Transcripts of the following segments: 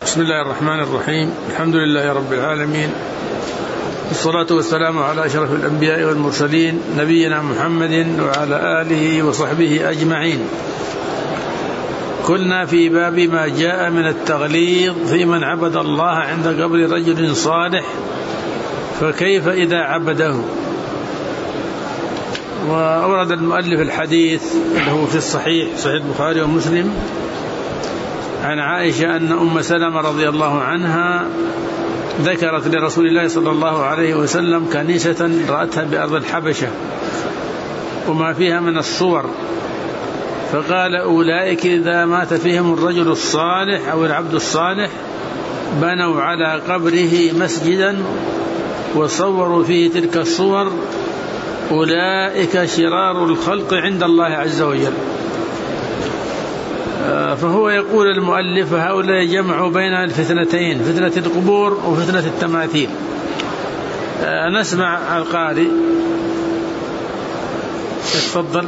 بسم الله الرحمن الرحيم. الحمد لله رب العالمين، والصلاة والسلام على أشرف الأنبياء والمرسلين نبينا محمد وعلى آله وصحبه أجمعين. كنا في باب ما جاء من التغليظ في من عبد الله عند قبر رجل صالح، فكيف إذا عبده؟ وأورد المؤلف الحديث له في الصحيح البخاري ومسلم عن عائشة أن أم سلمة رضي الله عنها ذكرت لرسول الله صلى الله عليه وسلم كنيسة رأتها بأرض الحبشة وما فيها من الصور، فقال: أولئك إذا مات فيهم الرجل الصالح أو العبد الصالح بنوا على قبره مسجدا وصوروا فيه تلك الصور، أولئك شرار الخلق عند الله عز وجل. فهو يقول المؤلف: هؤلاء جمعوا بين الفتنتين، فتنة القبور وفتنة التماثيل. نسمع القارئ، تفضل.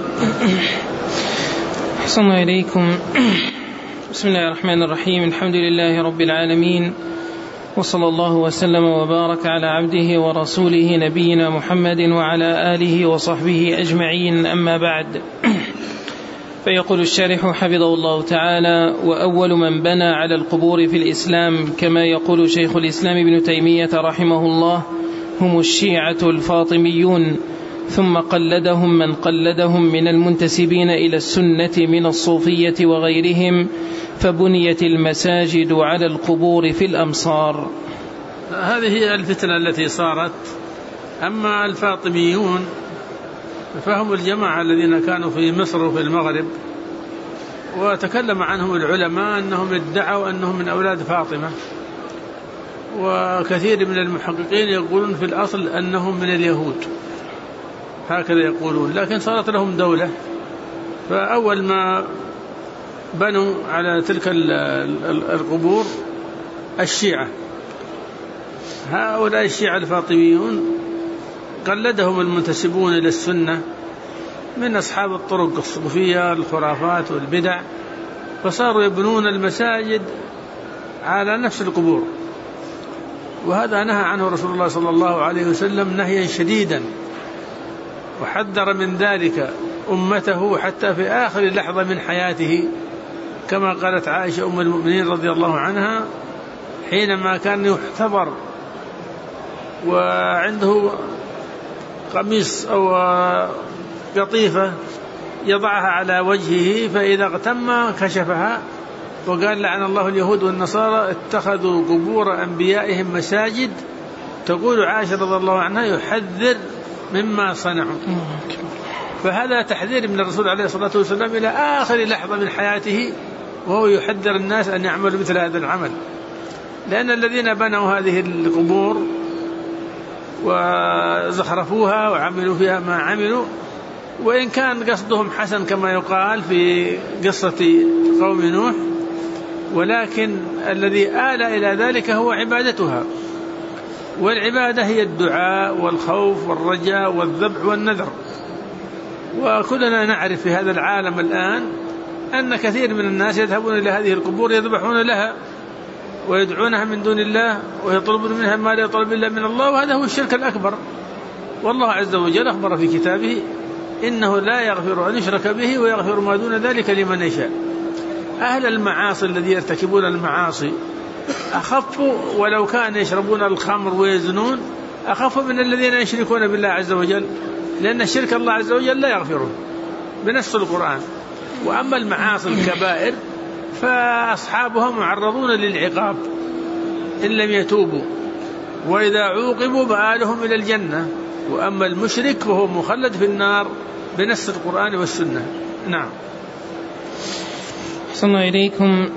أحسن إليكم. بسم الله الرحمن الرحيم. الحمد لله رب العالمين، وصلى الله وسلم وبارك على عبده ورسوله نبينا محمد وعلى آله وصحبه أجمعين، أما بعد. فيقول الشارح حفظه الله تعالى: وأول من بنى على القبور في الإسلام كما يقول شيخ الإسلام ابن تيمية رحمه الله هم الشيعة الفاطميون، ثم قلدهم من قلدهم من المنتسبين إلى السنة من الصوفية وغيرهم، فبنيت المساجد على القبور في الأمصار. هذه هي الفتنة التي صارت. أما الفاطميون فهم الجماعة الذين كانوا في مصر وفي المغرب، وتكلم عنهم العلماء أنهم ادعوا أنهم من أولاد فاطمة، وكثير من المحققين يقولون في الأصل أنهم من اليهود، هكذا يقولون، لكن صارت لهم دولة. فأول ما بنوا على تلك القبور الشيعة، هؤلاء الشيعة الفاطميون قلدهم المنتسبون إلى السنة من أصحاب الطرق الصوفية الخرافات والبدع، فصاروا يبنون المساجد على نفس القبور، وهذا نهى عنه رسول الله صلى الله عليه وسلم نهيا شديدا، وحذر من ذلك أمته حتى في آخر لحظة من حياته، كما قالت عائشة أم المؤمنين رضي الله عنها حينما كان يحتضر وعنده قميص أو قطيفة يضعها على وجهه، فإذا اغتم كشفها، وقال: لعن الله اليهود والنصارى اتخذوا قبور أنبيائهم مساجد. تقول عائشة رضي الله عنها: يحذر مما صنعوا. فهذا تحذير من الرسول عليه الصلاة والسلام إلى آخر لحظة من حياته، وهو يحذر الناس أن يعملوا مثل هذا العمل، لأن الذين بنوا هذه القبور وزخرفوها وعملوا فيها ما عملوا، وإن كان قصدهم حسن كما يقال في قصة قوم نوح، ولكن الذي آل إلى ذلك هو عبادتها، والعبادة هي الدعاء والخوف والرجاء والذبح والنذر. وكلنا نعرف في هذا العالم الآن أن كثير من الناس يذهبون إلى هذه القبور يذبحون لها ويدعونها من دون الله ويطلبون منها ما لا يطلب إلا من الله، وهذا هو الشرك الأكبر. والله عز وجل أخبر في كتابه: إنه لا يغفر أن يشرك به ويغفر ما دون ذلك لمن يشاء. أهل المعاصي الذين يرتكبون المعاصي أخف، ولو كان يشربون الخمر ويزنون أخف من الذين يشركون بالله عز وجل، لأن الشرك الله عز وجل لا يغفره بنص القرآن. وأما المعاصي الكبائر فأصحابها معرضون للعقاب إن لم يتوبوا، وإذا عوقبوا بآلهم إلى الجنة. وأما المشرك فهو مخلد في النار بنص القرآن والسنة. نعم. صلى إليكم.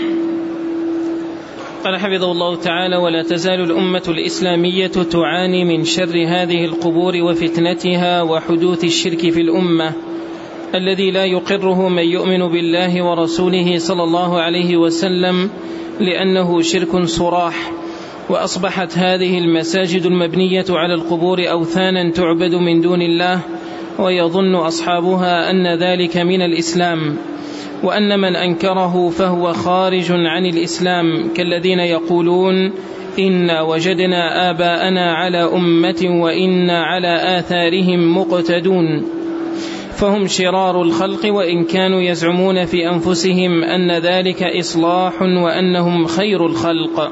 قال حفظه الله تعالى: ولا تزال الأمة الإسلامية تعاني من شر هذه القبور وفتنتها وحدوث الشرك في الأمة الذي لا يقره من يؤمن بالله ورسوله صلى الله عليه وسلم، لأنه شرك صراح. وأصبحت هذه المساجد المبنية على القبور أوثانا تعبد من دون الله، ويظن أصحابها أن ذلك من الإسلام، وأن من أنكره فهو خارج عن الإسلام، كالذين يقولون إنا وجدنا آباءنا على أمة وإنا على آثارهم مقتدون، فهم شرار الخلق وإن كانوا يزعمون في أنفسهم أن ذلك إصلاح وأنهم خير الخلق.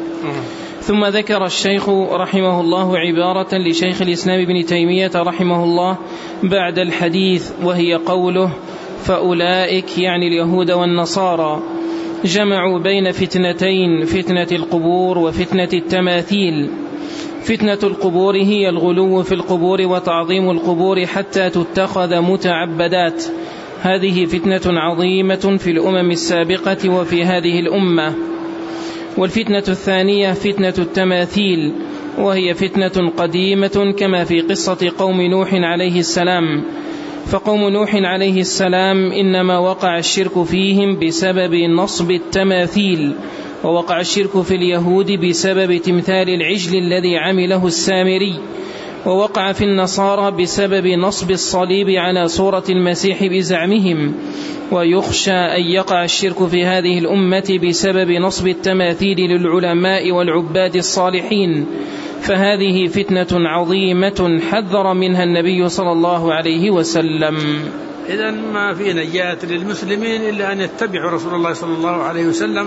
ثم ذكر الشيخ رحمه الله عبارة لشيخ الإسلام ابن تيمية رحمه الله بعد الحديث، وهي قوله فأولئك يعني اليهود والنصارى جمعوا بين فتنتين، فتنة القبور وفتنة التماثيل. فتنة القبور هي الغلو في القبور وتعظيم القبور حتى تتخذ متعبدات، هذه فتنة عظيمة في الأمم السابقة وفي هذه الأمة. والفتنة الثانية فتنة التماثيل، وهي فتنة قديمة كما في قصة قوم نوح عليه السلام. فقوم نوح عليه السلام إنما وقع الشرك فيهم بسبب نصب التماثيل، ووقع الشرك في اليهود بسبب تمثال العجل الذي عمله السامري، ووقع في النصارى بسبب نصب الصليب على صورة المسيح بزعمهم، ويخشى أن يقع الشرك في هذه الأمة بسبب نصب التماثيل للعلماء والعباد الصالحين، فهذه فتنة عظيمة حذر منها النبي صلى الله عليه وسلم. إذن ما في نجاة للمسلمين إلا أن يتبعوا رسول الله صلى الله عليه وسلم،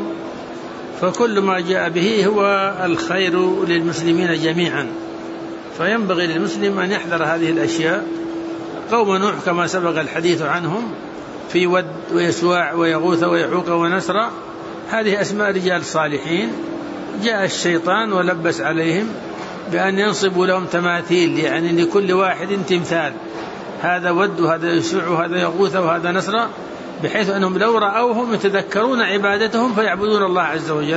فكل ما جاء به هو الخير للمسلمين جميعا، فينبغي للمسلم أن يحذر هذه الأشياء. قوم نوح كما سبق الحديث عنهم في ود ويسواع ويغوث ويعوق ونسر، هذه أسماء رجال صالحين، جاء الشيطان ولبس عليهم بأن ينصبوا لهم تماثيل، يعني لكل واحد تمثال، هذا ود وهذا يسوع وهذا يغوث وهذا نسر، بحيث أنهم لو رأوهم يتذكرون عبادتهم فيعبدون الله عز وجل،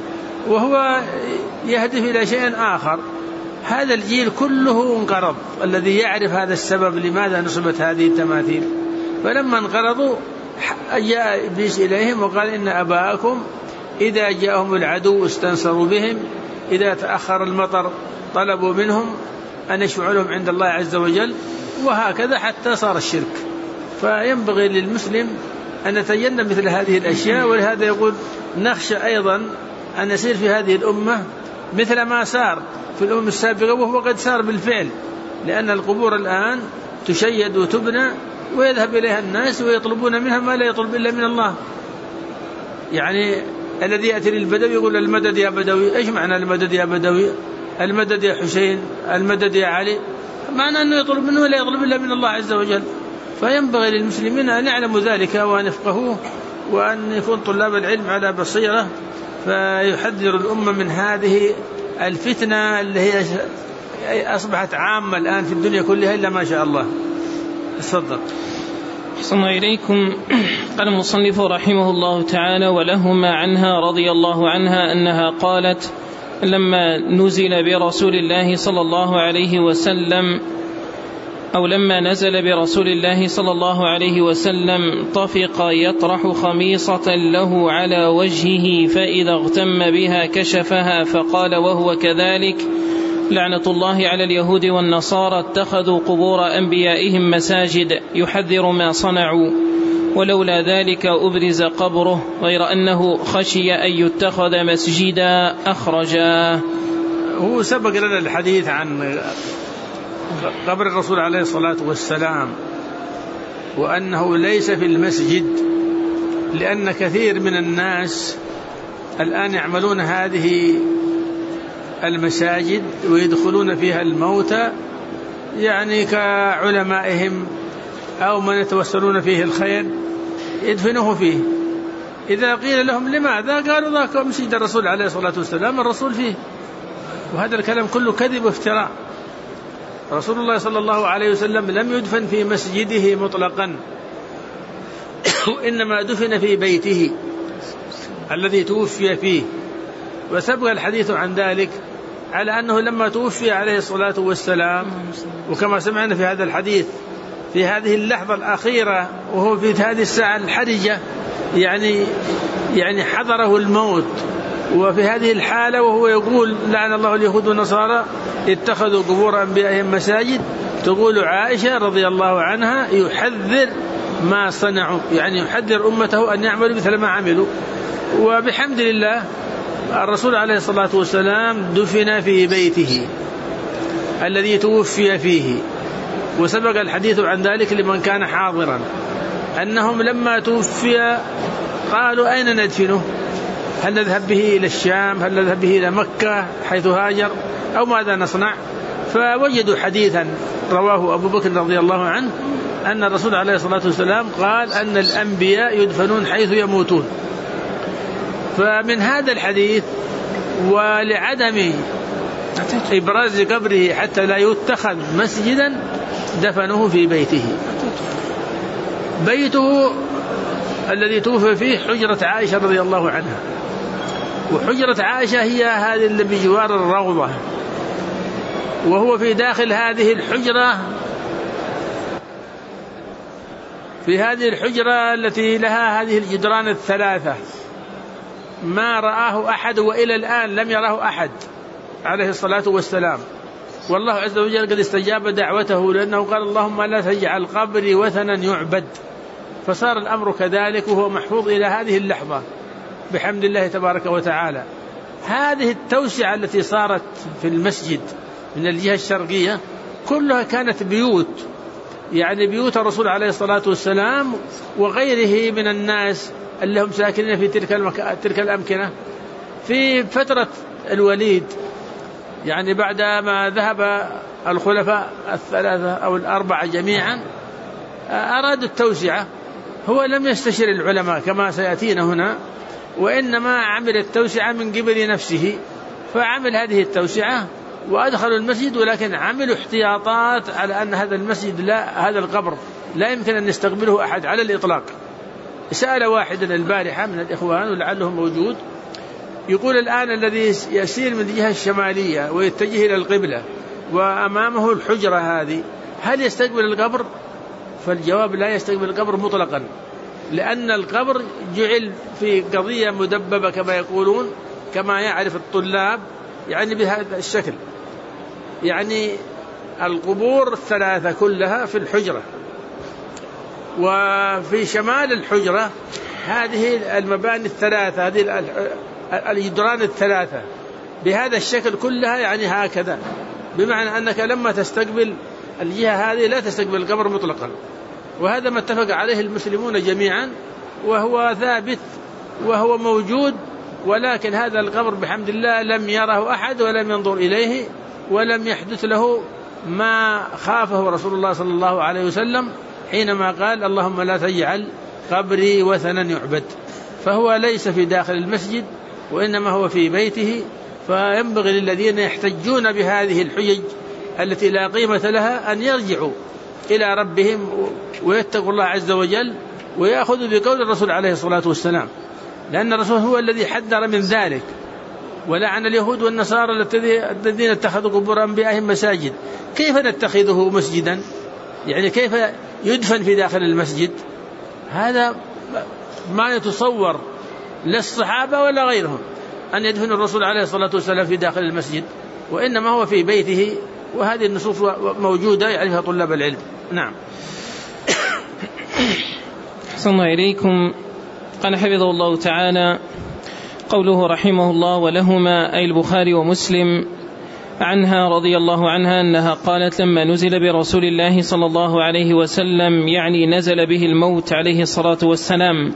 وهو يهدف إلى شيء آخر. هذا الجيل كله انقرض، الذي يعرف هذا السبب لماذا نصبت هذه التماثيل. فلما انقرضوا جاء إبليس إليهم وقال إن أباءكم إذا جاءهم العدو استنصروا بهم، إذا تأخر المطر طلبوا منهم أن يشفعوا لهم عند الله عز وجل، وهكذا حتى صار الشرك. فينبغي للمسلم أن يتجنب مثل هذه الأشياء، ولهذا يقول نخشى أيضا أن يصير في هذه الأمة مثل ما صار في الأمم السابقة، وهو قد صار بالفعل، لأن القبور الآن تشيد وتبنى ويذهب إليها الناس ويطلبون منها ما لا يطلب إلا من الله. يعني الذي يأتي للبدوي يقول المدد يا بدوي، إيش معنى المدد يا بدوي؟ المدد يا حسين، المدد يا علي، معنى أنه يطلب منه لا يطلب إلا من الله عز وجل. فينبغي للمسلمين أن يعلموا ذلك وأن يفقهوه، وأن يكون طلاب العلم على بصيرة، فيحذر الأمة من هذه الفتنة اللي هي أصبحت عامة الآن في الدنيا كلها إلا ما شاء الله. تفضل. أحسن إليكم. قال المصنف رحمه الله تعالى ولهما عنها رضي الله عنها أنها قالت لما نزل برسول الله صلى الله عليه وسلم أو لما نزل برسول الله صلى الله عليه وسلم طفق يطرح خميصة له على وجهه، فإذا اغتم بها كشفها، فقال وهو كذلك لعنة الله على اليهود والنصارى اتخذوا قبور أنبيائهم مساجد، يحذر ما صنعوا، ولولا ذلك أبرز قبره، غير أنه خشي أن يتخذ مسجدا أخرجاه. هو سبق لنا الحديث عن قبر الرسول عليه الصلاة والسلام، وأنه ليس في المسجد، لأن كثير من الناس الآن يعملون هذه المساجد ويدخلون فيها الموتى، يعني كعلمائهم أو من يتوسلون فيه الخير يدفنوه فيه. إذا قيل لهم لماذا؟ قالوا ذاك مسجد الرسول عليه الصلاة والسلام الرسول فيه. وهذا الكلام كله كذب وافتراء. رسول الله صلى الله عليه وسلم لم يدفن في مسجده مطلقا، وإنما دفن في بيته الذي توفي فيه، وسبق الحديث عن ذلك على أنه لما توفي عليه الصلاة والسلام، وكما سمعنا في هذا الحديث في هذه اللحظة الأخيرة وهو في هذه الساعة الحرجة، يعني حضره الموت، وفي هذه الحالة وهو يقول لعن الله اليهود والنصارى اتخذوا قبور أنبيائهم مساجد، تقول عائشة رضي الله عنها يحذر ما صنعوا، يعني يحذر أمته أن يعملوا مثل ما عملوا. وبحمد الله الرسول عليه الصلاة والسلام دفن في بيته الذي توفي فيه، وسبق الحديث عن ذلك لمن كان حاضرا، أنهم لما توفي قالوا أين ندفنه؟ هل نذهب به إلى الشام؟ هل نذهب به إلى مكة حيث هاجر؟ أو ماذا نصنع؟ فوجدوا حديثا رواه أبو بكر رضي الله عنه أن الرسول عليه الصلاة والسلام قال أن الأنبياء يدفنون حيث يموتون. فمن هذا الحديث ولعدم إبراز قبره حتى لا يتخذ مسجدا دفنوه في بيته. بيته الذي توفي فيه حجرة عائشة رضي الله عنها، وحجرة عائشة هي هذه اللي بجوار الروضة، وهو في داخل هذه الحجرة، في هذه الحجرة التي لها هذه الجدران الثلاثة، ما رآه أحد وإلى الآن لم يراه أحد عليه الصلاة والسلام. والله عز وجل قد استجاب دعوته، لأنه قال اللهم لا تجعل قبري وثنا يعبد، فصار الأمر كذلك، وهو محفوظ إلى هذه اللحظة بحمد الله تبارك وتعالى. هذه التوسعة التي صارت في المسجد من الجهة الشرقية كلها كانت بيوت، يعني بيوت الرسول عليه الصلاة والسلام وغيره من الناس اللي هم ساكنين في تلك الأمكنة. في فترة الوليد، يعني بعد ما ذهب الخلفاء الثلاثة أو الأربعة جميعا أرادوا التوسعة، هو لم يستشر العلماء كما سيأتينا هنا، وإنما عمل التوسعة من قبل نفسه، فعمل هذه التوسعة وأدخلوا المسجد، ولكن عملوا احتياطات على أن هذا المسجد لا، هذا القبر لا يمكن أن يستقبله أحد على الإطلاق. سأل واحدا البارحة من الإخوان ولعله موجود، يقول الآن الذي يسير من الجهة الشمالية ويتجه إلى القبلة وأمامه الحجرة هذه، هل يستقبل القبر؟ فالجواب لا يستقبل القبر مطلقا، لأن القبر جعل في قضية مدببة كما يقولون، كما يعرف الطلاب، يعني بهذا الشكل. يعني القبور الثلاثة كلها في الحجرة، وفي شمال الحجرة هذه المباني الثلاثة، هذه الجدران الثلاثة بهذا الشكل كلها، يعني هكذا، بمعنى أنك لما تستقبل الجهة هذه لا تستقبل القبر مطلقا. وهذا ما اتفق عليه المسلمون جميعا، وهو ثابت وهو موجود، ولكن هذا القبر بحمد الله لم يره أحد ولم ينظر إليه، ولم يحدث له ما خافه رسول الله صلى الله عليه وسلم حينما قال اللهم لا تجعل قبري وثنا يعبد. فهو ليس في داخل المسجد، وإنما هو في بيته. فينبغي للذين يحتجون بهذه الحجج التي لا قيمة لها أن يرجعوا إلى ربهم ويتقوا الله عز وجل، ويأخذوا بقول الرسول عليه الصلاة والسلام، لأن الرسول هو الذي حذر من ذلك، ولعن اليهود والنصارى الذين اتخذوا قبور أنبيائهم مساجد. كيف نتخذه مسجدا؟ يعني كيف يدفن في داخل المسجد؟ هذا ما يتصور للصحابة ولا غيرهم أن يدفن الرسول عليه الصلاة والسلام في داخل المسجد، وإنما هو في بيته. وهذه النصوص موجودة يعرفها طلاب العلم. نعم. أحسن الله إليكم. قال حفظه الله تعالى قوله رحمه الله ولهما أي البخاري ومسلم عنها رضي الله عنها أنها قالت لما نزل برسول الله صلى الله عليه وسلم، يعني نزل به الموت عليه الصلاة والسلام،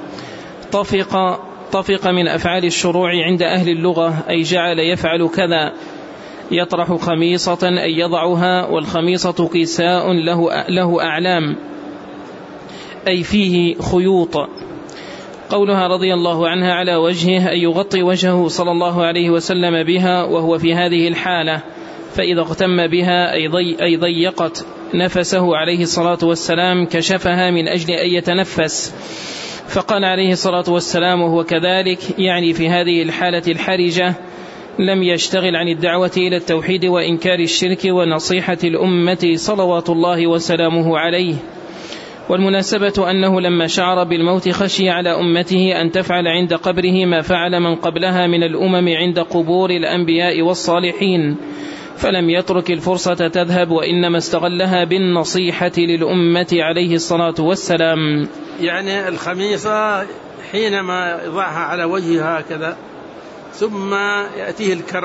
طفق من أفعال الشروع عند أهل اللغة، أي جعل يفعل كذا، يطرح خميصة أي يضعها، والخميصة كساء له أعلام أي فيه خيوط. قولها رضي الله عنها على وجهه أي يغطي وجهه صلى الله عليه وسلم بها وهو في هذه الحالة، فإذا اغتم بها أي ضيقت نفسه عليه الصلاة والسلام، كشفها من أجل أن يتنفس. فقال عليه الصلاة والسلام وهو كذلك، يعني في هذه الحالة الحرجة لم يشتغل عن الدعوة إلى التوحيد وإنكار الشرك ونصيحة الأمة صلوات الله وسلامه عليه. والمناسبة أنه لما شعر بالموت خشي على أمته أن تفعل عند قبره ما فعل من قبلها من الأمم عند قبور الأنبياء والصالحين، فلم يترك الفرصة تذهب، وإنما استغلها بالنصيحة للأمة عليه الصلاة والسلام. يعني الخميصة حينما يضعها على وجهها هكذا ثم يأتيه الكرب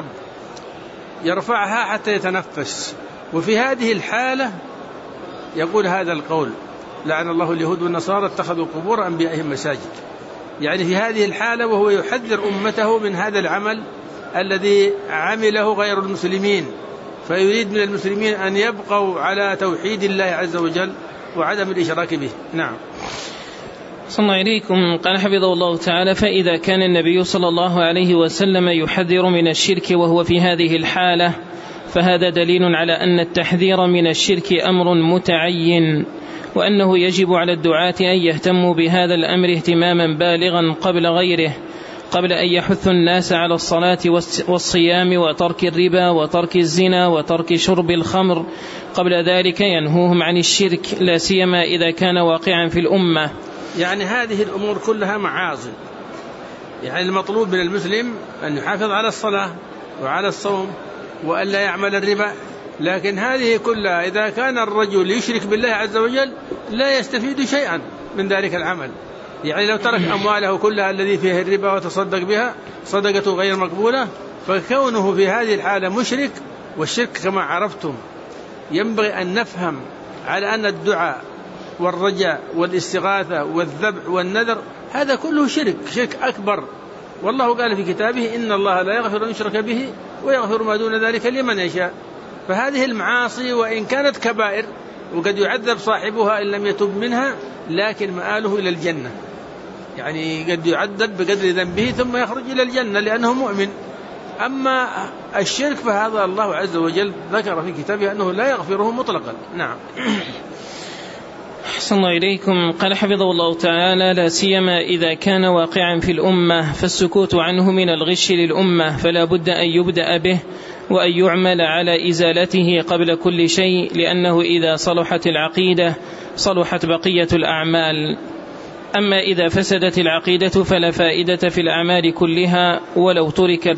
يرفعها حتى يتنفس، وفي هذه الحالة يقول هذا القول: لعن الله اليهود والنصارى اتخذوا قبور أنبيائهم مساجد. يعني في هذه الحالة وهو يحذر أمته من هذا العمل الذي عمله غير المسلمين، فيريد من المسلمين أن يبقوا على توحيد الله عز وجل وعدم الإشراك به. نعم. صلى الله عليكم. قال حفظه الله تعالى: فإذا كان النبي صلى الله عليه وسلم يحذر من الشرك وهو في هذه الحالة، فهذا دليل على أن التحذير من الشرك أمر متعين، وأنه يجب على الدعاة أن يهتموا بهذا الأمر اهتماما بالغا قبل غيره، قبل أن يحث الناس على الصلاة والصيام وترك الربا وترك الزنا وترك شرب الخمر. قبل ذلك ينهوهم عن الشرك، لا سيما إذا كان واقعا في الأمة. يعني هذه الأمور كلها معاصي، يعني المطلوب من المسلم أن يحافظ على الصلاة وعلى الصوم وأن لا يعمل الربا، لكن هذه كلها إذا كان الرجل يشرك بالله عز وجل لا يستفيد شيئا من ذلك العمل. يعني لو ترك أمواله كلها الذي فيه الربا وتصدق بها صدقته غير مقبولة، فكونه في هذه الحالة مشرك. والشرك كما عرفتم ينبغي أن نفهم على أن الدعاء والرجاء والاستغاثة والذبح والنذر هذا كله شرك أكبر، والله قال في كتابه: إن الله لا يغفر أن يشرك به ويغفر ما دون ذلك لمن يشاء. فهذه المعاصي وإن كانت كبائر وقد يعذب صاحبها إن لم يتب منها، لكن مآله إلى الجنة، يعني قد يعذب بقدر ذنبه ثم يخرج إلى الجنة لأنه مؤمن. أما الشرك فهذا الله عز وجل ذكر في كتابه أنه لا يغفره مطلقا. نعم. أحسن الله إليكم. قال حفظه الله تعالى: لا سيما إذا كان واقعا في الأمة، فالسكوت عنه من الغش للأمة، فلا بد أن يبدأ به وأن يعمل على إزالته قبل كل شيء، لأنه إذا صلحت العقيدة صلحت بقية الأعمال. أما إذا فسدت العقيدة فلا فائدة في الأعمال كلها، ولو ترك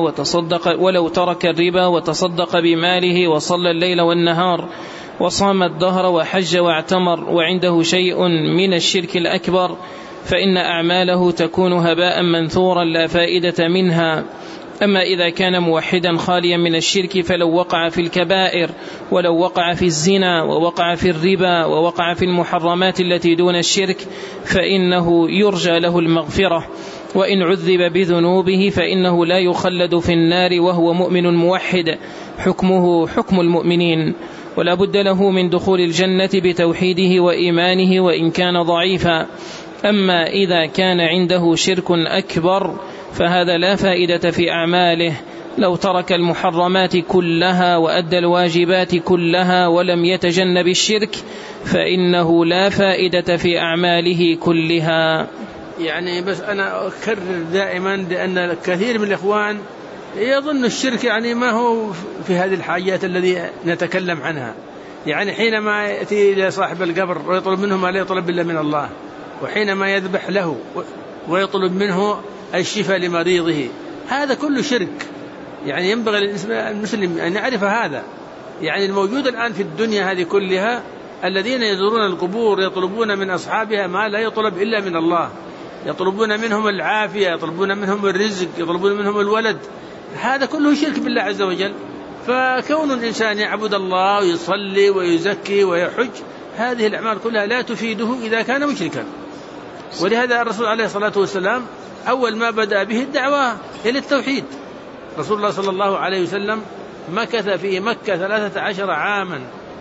الربا وتصدق بماله وصلى الليل والنهار وصام الدهر وحج واعتمر وعنده شيء من الشرك الأكبر، فإن أعماله تكون هباء منثورا لا فائدة منها. أما إذا كان موحدا خاليا من الشرك فلو وقع في الكبائر ولو وقع في الزنا ووقع في الربا ووقع في المحرمات التي دون الشرك فإنه يرجى له المغفرة، وإن عذب بذنوبه فإنه لا يخلد في النار وهو مؤمن موحد، حكمه حكم المؤمنين، ولا بد له من دخول الجنة بتوحيده وإيمانه وإن كان ضعيفا. أما إذا كان عنده شرك أكبر فهذا لا فائدة في أعماله، لو ترك المحرمات كلها وأدى الواجبات كلها ولم يتجنب الشرك فإنه لا فائدة في أعماله كلها. يعني بس أنا أكرر دائما لأن كثير من الإخوان يظن الشرك يعني ما هو في هذه الحاجات التي نتكلم عنها. يعني حينما يأتي إلى صاحب القبر ويطلب منه ما لا يطلب إلا من الله، وحينما يذبح له ويطلب منه الشفاء لمريضه، هذا كله شرك. يعني ينبغي للمسلم أن يعرف هذا. يعني الموجود الآن في الدنيا هذه كلها الذين يزورون القبور يطلبون من أصحابها ما لا يطلب إلا من الله، يطلبون منهم العافية، يطلبون منهم الرزق، يطلبون منهم الولد، هذا كله شرك بالله عز وجل. فكون الإنسان يعبد الله ويصلي ويزكي ويحج، هذه الأعمال كلها لا تفيده إذا كان مشركا. ولهذا الرسول عليه الصلاة والسلام أول ما بدأ به الدعوة إلى التوحيد. رسول الله صلى الله عليه وسلم مكث في مكة 13 عاما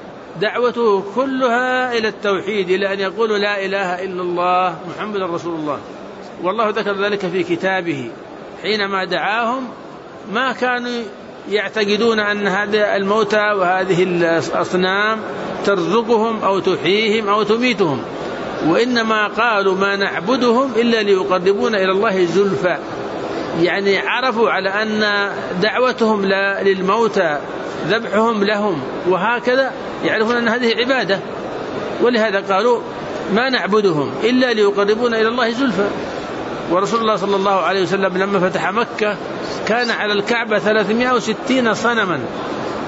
دعوته كلها إلى التوحيد، إلى أن يقولوا لا إله إلا الله محمد رسول الله. والله ذكر ذلك في كتابه حينما دعاهم ما كانوا يعتقدون أن هذه الموتى وهذه الأصنام ترزقهم أو تحييهم أو تميتهم، وإنما قالوا ما نعبدهم إلا ليقربونا إلى الله زلفى. يعني عرفوا على أن دعوتهم للموتى ذبحهم لهم وهكذا يعرفون أن هذه عبادة، ولهذا قالوا ما نعبدهم إلا ليقربونا إلى الله زلفى. ورسول الله صلى الله عليه وسلم لما فتح مكة كان على الكعبة 360 صنما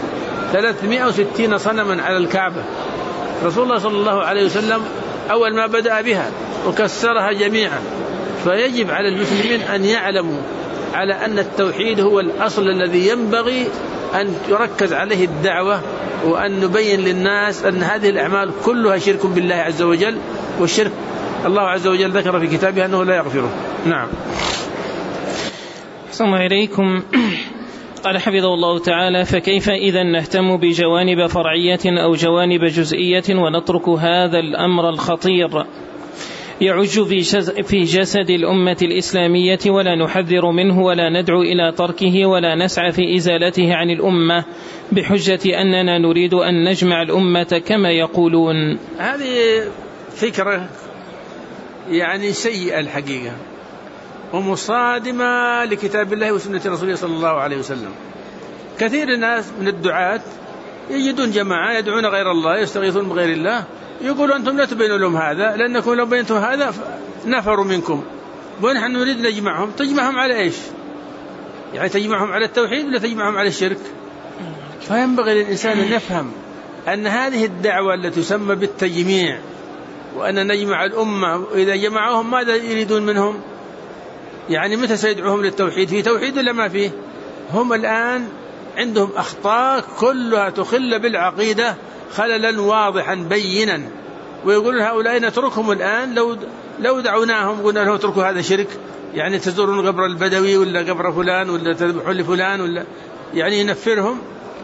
360 صنما على الكعبة. رسول الله صلى الله عليه وسلم أول ما بدأ بها وكسرها جميعا. فيجب على المسلمين أن يعلموا على أن التوحيد هو الأصل الذي ينبغي أن يركز عليه الدعوة، وأن نبين للناس أن هذه الأعمال كلها شرك بالله عز وجل، والشرك الله عز وجل ذكر في كتابه أنه لا يغفره. نعم. أحسن الله إليكم. قال حفظه الله تعالى: فكيف إذا نهتم بجوانب فرعية أو جوانب جزئية ونترك هذا الأمر الخطير يعج في جسد الأمة الإسلامية ولا نحذر منه ولا ندعو إلى تركه ولا نسعى في إزالته عن الأمة بحجة أننا نريد أن نجمع الأمة كما يقولون؟ هذه فكرة يعني سيئة الحقيقة، ومصادمة لكتاب الله وسنة رسوله صلى الله عليه وسلم. كثير الناس من الدعاة يجدون جماعة يدعون غير الله، يستغيثون بغير الله، يقولوا أنتم لا تبينوا لهم هذا، لأنكم لو بينتم هذا نفروا منكم، ونحن نريد نجمعهم. تجمعهم على إيش؟ يعني تجمعهم على التوحيد ولا تجمعهم على الشرك؟ فينبغي للإنسان أن يفهم أن هذه الدعوة التي تسمى بالتجميع، وأن نجمع الأمة، وإذا جمعوهم ماذا يريدون منهم؟ يعني متى سيدعوهم للتوحيد؟ في توحيد ولا ما فيه؟ هم الآن عندهم أخطاء كلها تخل بالعقيدة خللا واضحا بينا، ويقولون هؤلاء نتركهم الآن، لو دعوناهم قلنا لهم اتركوا هذا شرك، يعني تزورون قبر البدوي ولا قبر فلان ولا تذبحون لفلان ولا يعني نفرهم.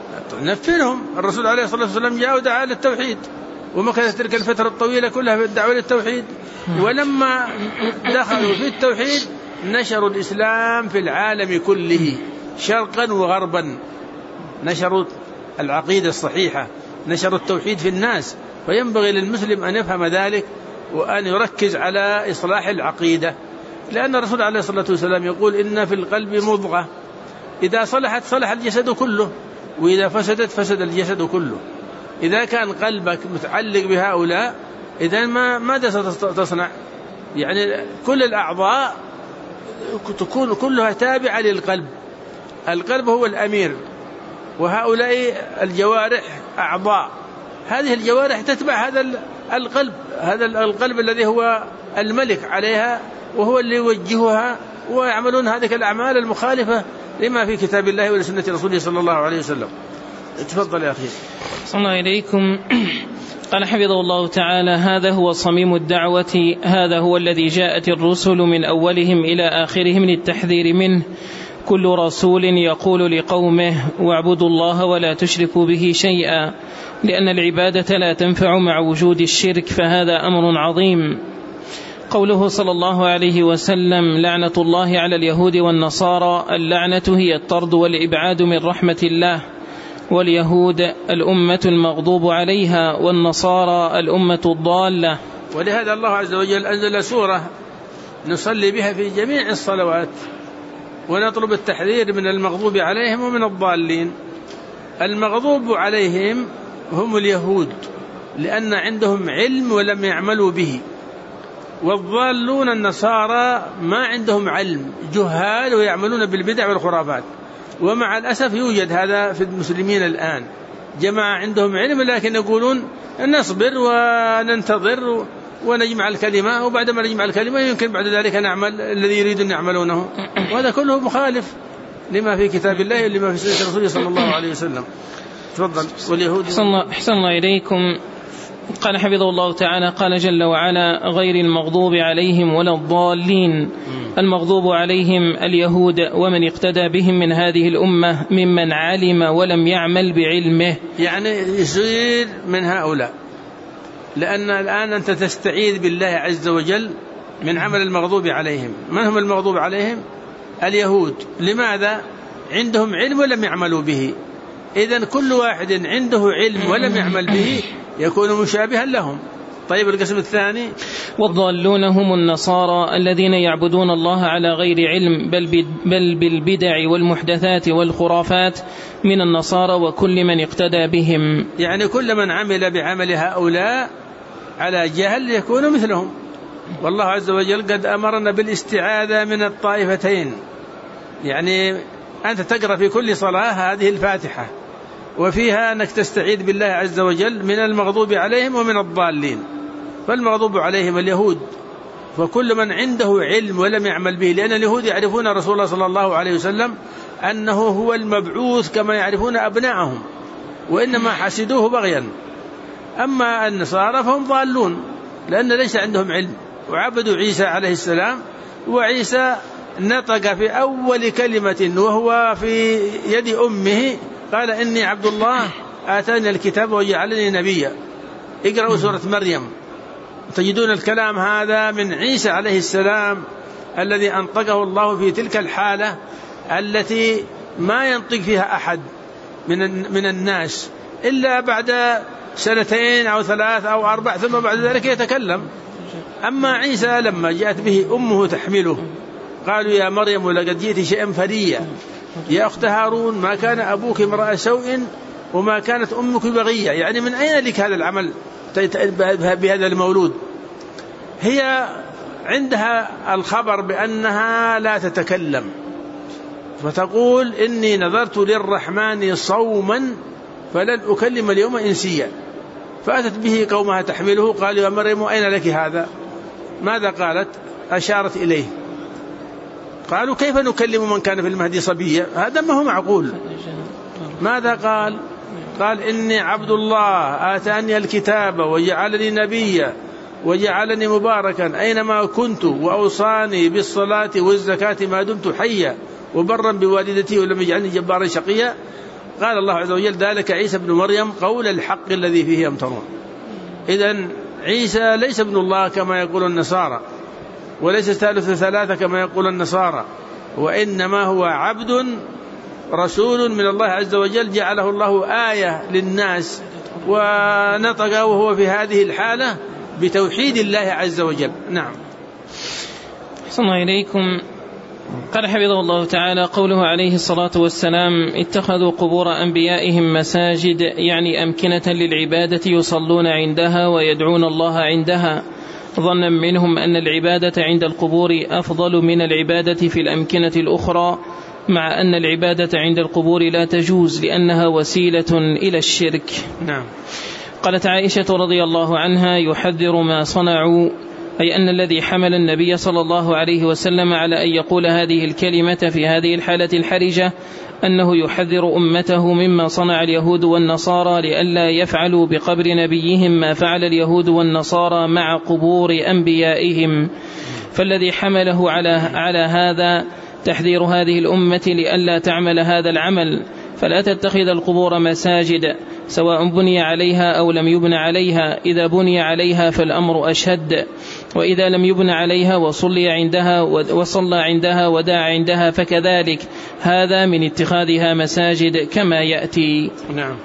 الرسول عليه الصلاة والسلام جاء ودعا للتوحيد، ومكثت تلك الفترة الطويلة كلها في الدعوة للتوحيد، ولما دخلوا في التوحيد نشروا الإسلام في العالم كله شرقا وغربا، نشروا العقيدة الصحيحة، نشروا التوحيد في الناس. فينبغي للمسلم أن يفهم ذلك وأن يركز على إصلاح العقيدة، لأن الرسول عليه الصلاة والسلام يقول إن في القلب مضغة إذا صلحت صلح الجسد كله، وإذا فسدت فسد الجسد كله. إذا كان قلبك متعلق بهؤلاء إذن ماذا ستصنع؟ يعني كل الأعضاء تكون كلها تابعة للقلب، القلب هو الأمير، وهؤلاء الجوارح أعضاء، هذه الجوارح تتبع هذا القلب، هذا القلب الذي هو الملك عليها، وهو اللي يوجهها، ويعملون هذه الأعمال المخالفة لما في كتاب الله ولسنة رسوله صلى الله عليه وسلم. تفضل يا أخي. صلى الله عليكم. قال حفظه الله تعالى: هذا هو صميم الدعوة، هذا هو الذي جاءت الرسل من أولهم إلى آخرهم للتحذير منه. كل رسول يقول لقومه: واعبدوا الله ولا تشركوا به شيئا، لأن العبادة لا تنفع مع وجود الشرك، فهذا أمر عظيم. قوله صلى الله عليه وسلم: لعنة الله على اليهود والنصارى، اللعنة هي الطرد والإبعاد من رحمة الله، واليهود الأمة المغضوب عليها، والنصارى الأمة الضالة. ولهذا الله عز وجل أنزل سورة نصلي بها في جميع الصلوات، ونطلب التحذير من المغضوب عليهم ومن الضالين. المغضوب عليهم هم اليهود، لأن عندهم علم ولم يعملوا به، والضالون النصارى ما عندهم علم، جهال ويعملون بالبدع والخرافات. ومع الأسف يوجد هذا في المسلمين الآن، جماعة عندهم علم لكن يقولون نصبر وننتظر ونجمع الكلمة، وبعد ما نجمع الكلمة يمكن بعد ذلك نعمل الذي يريد أن يعملونه، وهذا كله مخالف لما في كتاب الله ولما في سنة رسوله صلى الله عليه وسلم. تفضل. واليهود. أحسن الله إليكم. قال حفظه الله تعالى: قال جل وعلا: غير المغضوب عليهم ولا الضالين. المغضوب عليهم اليهود ومن اقتدى بهم من هذه الأمة ممن علم ولم يعمل بعلمه، يعني يصير من هؤلاء، لأن الآن أنت تستعيذ بالله عز وجل من عمل المغضوب عليهم. من هم المغضوب عليهم؟ اليهود. لماذا؟ عندهم علم ولم يعملوا به. إذن كل واحد عنده علم ولم يعمل به يكون مشابها لهم. طيب القسم الثاني: والضالون هم النصارى الذين يعبدون الله على غير علم، بل بالبدع والمحدثات والخرافات من النصارى وكل من اقتدى بهم. يعني كل من عمل بعمل هؤلاء على جهل يكون مثلهم. والله عز وجل قد أمرنا بالاستعاذة من الطائفتين، يعني أنت تقرأ في كل صلاة هذه الفاتحة، وفيها أنك تستعيذ بالله عز وجل من المغضوب عليهم ومن الضالين. فالمغضوب عليهم اليهود، فكل من عنده علم ولم يعمل به، لأن اليهود يعرفون رسول الله صلى الله عليه وسلم أنه هو المبعوث كما يعرفون أبنائهم، وإنما حسدوه بغيا. أما النصارى فهم ضالون لأن ليس عندهم علم، وعبدوا عيسى عليه السلام، وعيسى نطق في أول كلمة وهو في يد أمه قال إني عبد الله آتاني الكتاب وجعلني نبيا. اقرأوا سورة مريم تجدون الكلام هذا من عيسى عليه السلام الذي أنطقه الله في تلك الحالة التي ما ينطق فيها أحد من الناس إلا بعد 2 أو 3 أو 4 ثم بعد ذلك يتكلم. أما عيسى لما جاءت به أمه تحمله قالوا يا مريم لقد جئت شيئا فريا يا أخت هارون ما كان أبوك امرأ سوء وما كانت أمك بغية. يعني من أين لك هذا العمل بهذا المولود؟ هي عندها الخبر بأنها لا تتكلم، فتقول إني نذرت للرحمن صوما فلن أكلم اليوم إنسيا. فأتت به قومها تحمله قالوا يا مريم أين لك هذا؟ ماذا قالت؟ أشارت إليه. قالوا كيف نكلم من كان في المهدي صبيا؟ هذا ما هو معقول. ماذا قال؟ قال إني عبد الله آتاني الكتاب وجعلني نبيا وجعلني مباركا أينما كنت وأوصاني بالصلاة والزكاة ما دمت حيا وبرا بوالدتي ولم يجعلني جبارا شقيا. قال الله عز وجل ذلك عيسى ابن مريم قول الحق الذي فيه يمترون. إذن عيسى ليس ابن الله كما يقول النصارى، وليس ثالث 3 كما يقول النصارى، وإنما هو عبد رسول من الله عز وجل جعله الله آية للناس، ونطق وهو في هذه الحالة بتوحيد الله عز وجل. نعم. أحسن الله إليكم. قال حفظه الله تعالى قوله عليه الصلاة والسلام اتخذوا قبور أنبيائهم مساجد، يعني أمكنة للعبادة يصلون عندها ويدعون الله عندها، ظنا منهم أن العبادة عند القبور أفضل من العبادة في الأمكنة الأخرى، مع أن العبادة عند القبور لا تجوز لأنها وسيلة إلى الشرك. نعم. قالت عائشة رضي الله عنها يحذر ما صنعوا، أي أن الذي حمل النبي صلى الله عليه وسلم على أن يقول هذه الكلمة في هذه الحالة الحرجة أنه يحذر أمته مما صنع اليهود والنصارى لئلا يفعلوا بقبر نبيهم ما فعل اليهود والنصارى مع قبور أنبيائهم. فالذي حمله على هذا تحذير هذه الأمة لئلا تعمل هذا العمل، فلا تتخذ القبور مساجد سواء بني عليها أو لم يبن عليها. إذا بني عليها فالأمر أشد، وإذا لم يبن عليها وصلى عندها ودعا عندها فكذلك، هذا من اتخاذها مساجد كما يأتي. نعم.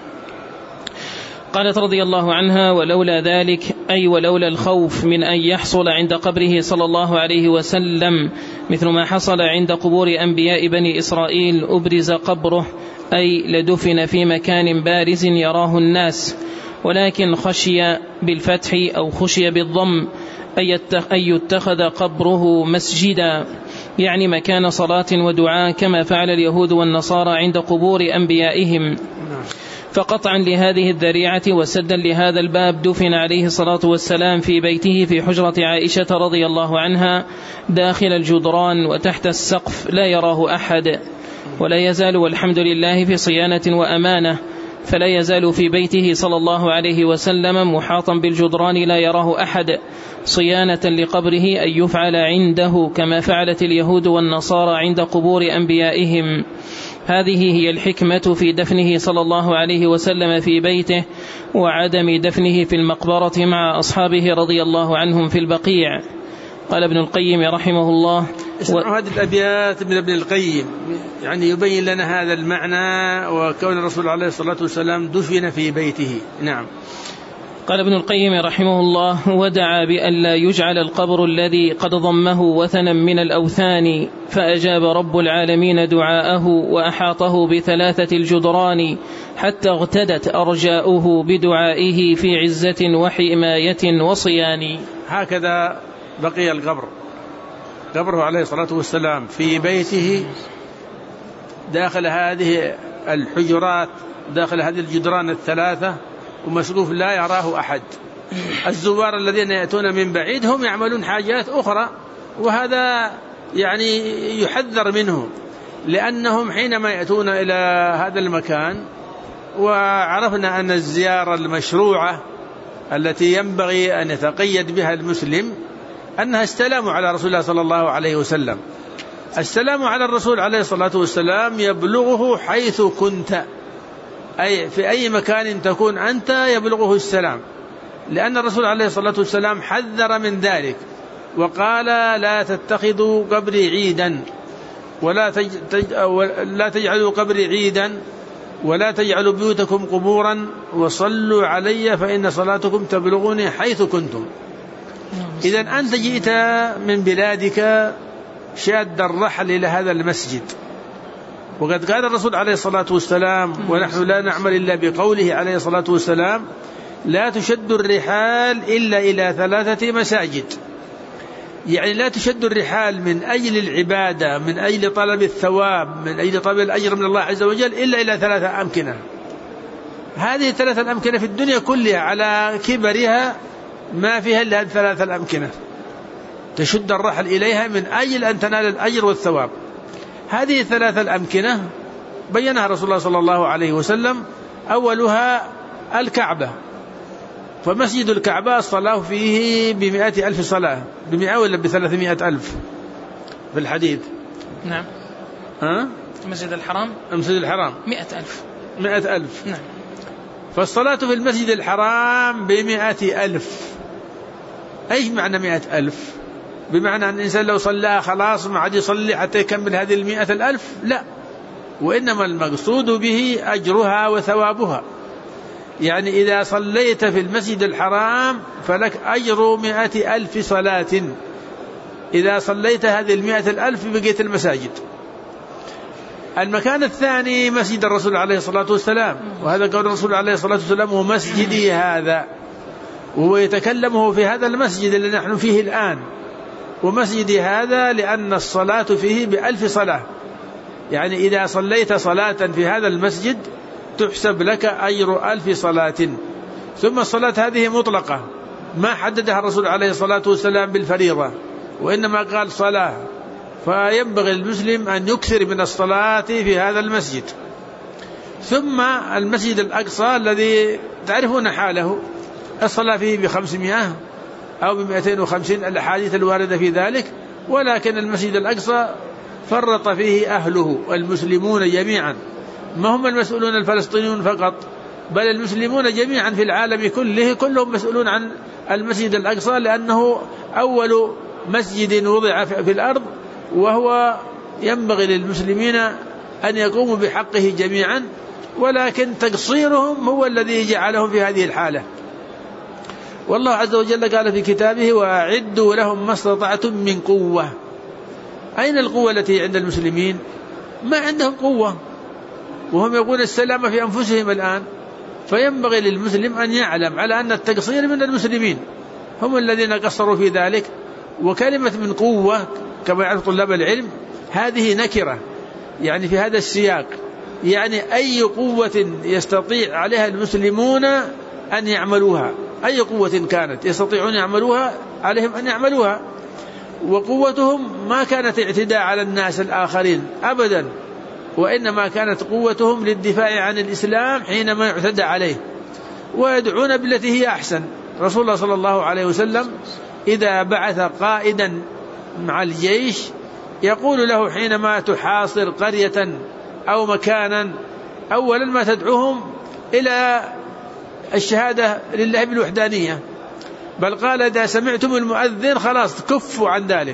قالت رضي الله عنها ولولا ذلك، أي ولولا الخوف من أن يحصل عند قبره صلى الله عليه وسلم مثل ما حصل عند قبور أنبياء بني إسرائيل أبرز قبره، أي لدفن في مكان بارز يراه الناس، ولكن خشي بالفتح أو خشي بالضم أن يتخذ قبره مسجدا، يعني مكان صلاة ودعاء كما فعل اليهود والنصارى عند قبور أنبيائهم. فقطعا لهذه الذريعة وسدا لهذا الباب دفن عليه الصلاة والسلام في بيته في حجرة عائشة رضي الله عنها داخل الجدران وتحت السقف لا يراه أحد، ولا يزال والحمد لله في صيانة وأمانة، فلا يزال في بيته صلى الله عليه وسلم محاطا بالجدران لا يراه أحد، صيانة لقبره أن يفعل عنده كما فعلت اليهود والنصارى عند قبور أنبيائهم. هذه هي الحكمة في دفنه صلى الله عليه وسلم في بيته، وعدم دفنه في المقبرة مع أصحابه رضي الله عنهم في البقيع. قال ابن القيم رحمه الله هذه الأبيات من ابن القيم يعني يبين لنا هذا المعنى، وكون الرسول عليه الصلاة والسلام دفن في بيته. نعم. قال ابن القيم رحمه الله ودعا بأن لا يجعل القبر الذي قد ضمه وثنا من الأوثان، فأجاب رب العالمين دعاءه وأحاطه ب3 الجدران، حتى اغتدت أرجاؤه بدعائه في عزة وحماية وصيان. هكذا بقي القبر، قبره عليه الصلاة والسلام في بيته داخل هذه الحجرات داخل هذه الجدران الثلاثة ومسقوف لا يراه أحد. الزوار الذين يأتون من بعيد هم يعملون حاجات أخرى، وهذا يعني يحذر منه، لأنهم حينما يأتون إلى هذا المكان، وعرفنا أن الزيارة المشروعة التي ينبغي أن يتقيد بها المسلم أنها السلام على رسول الله صلى الله عليه وسلم. السلام على الرسول عليه الصلاة والسلام يبلغه حيث كنت، أي في أي مكان تكون أنت يبلغه السلام، لأن الرسول عليه الصلاة والسلام حذر من ذلك وقال: لا تتخذوا قبري عيدا لا تجعلوا قبري عيدا ولا تجعلوا بيوتكم قبورا وصلوا علي فإن صلاتكم تبلغني حيث كنتم. إذن أنت جئت من بلادك شاد الرحل إلى هذا المسجد، وقد قال الرسول عليه الصلاة والسلام، ونحن لا نعمل إلا بقوله عليه الصلاة والسلام: لا تشد الرحال إلا إلى 3 مساجد. يعني لا تشد الرحال من أجل العبادة، من أجل طلب الثواب، من أجل طلب الأجر من الله عز وجل، إلا إلى 3 أمكنة. هذه 3 أمكنة في الدنيا كلها على كبرها ما فيها إلا 3 أمكنة تشد الرحل إليها من أجل أن تنال الأجر والثواب. هذه 3 الأمكنة بينها رسول الله صلى الله عليه وسلم. أولها الكعبة، فمسجد الكعبة الصلاة فيه 100,000 صلاة، 100 ولا 300,000 في الحديث. نعم. المسجد الحرام 100,000. 100,000. نعم. فالصلاة في المسجد الحرام 100,000. أي معنى 100,000؟ بمعنى أن الإنسان لو صلى خلاص ما عاد يصلي حتى يكمل هذه 100,000؟ لا، وإنما المقصود به أجرها وثوابها. يعني إذا صليت في المسجد الحرام فلك أجر 100,000 صلاة إذا صليت هذه 100,000 في بقية المساجد. المكان الثاني مسجد الرسول عليه الصلاة والسلام، وهذا قول الرسول عليه الصلاة والسلام: ومسجدي هذا، وهو يتكلمه في هذا المسجد الذي نحن فيه الآن. ومسجدي هذا لأن الصلاة فيه ب1,000 صلاة، يعني إذا صليت صلاة في هذا المسجد تحسب لك أجر 1000 صلاة. ثم الصلاة هذه مطلقة، ما حددها الرسول عليه الصلاة والسلام بالفريضة، وإنما قال صلاة، فينبغي المسلم أن يكثر من الصلاة في هذا المسجد. ثم المسجد الأقصى الذي تعرفون حاله، الصلاة فيه ب500 أو ب250 الأحاديث الواردة في ذلك، ولكن المسجد الأقصى فرط فيه أهله المسلمون جميعا، ما هم المسؤولون الفلسطينيون فقط، بل المسلمون جميعا في العالم كله كلهم مسؤولون عن المسجد الأقصى، لأنه أول مسجد وضع في الأرض، وهو ينبغي للمسلمين أن يقوموا بحقه جميعا، ولكن تقصيرهم هو الذي جعلهم في هذه الحالة. والله عز وجل قال في كتابه: وأعدوا لهم ما استطعتم من قوة. أين القوة التي عند المسلمين؟ ما عندهم قوة، وهم يقولون السلام في أنفسهم الآن. فينبغي للمسلم أن يعلم على أن التقصير من المسلمين، هم الذين قصروا في ذلك. وكلمة من قوة كما يعرف طلاب العلم هذه نكرة، يعني في هذا السياق، يعني أي قوة يستطيع عليها المسلمون أن يعملوها، أي قوة كانت يستطيعون يعملوها عليهم أن يعملوها. وقوتهم ما كانت اعتداء على الناس الآخرين أبدا، وإنما كانت قوتهم للدفاع عن الإسلام حينما يعتدى عليه، ويدعون بالتي هي أحسن. رسول الله صلى الله عليه وسلم إذا بعث قائدا مع الجيش يقول له حينما تحاصر قرية أو مكانا: أولا ما تدعوهم إلى الشهادة لله بالوحدانية، بل قال: إذا سمعتم المؤذن خلاص كفوا عن ذلك.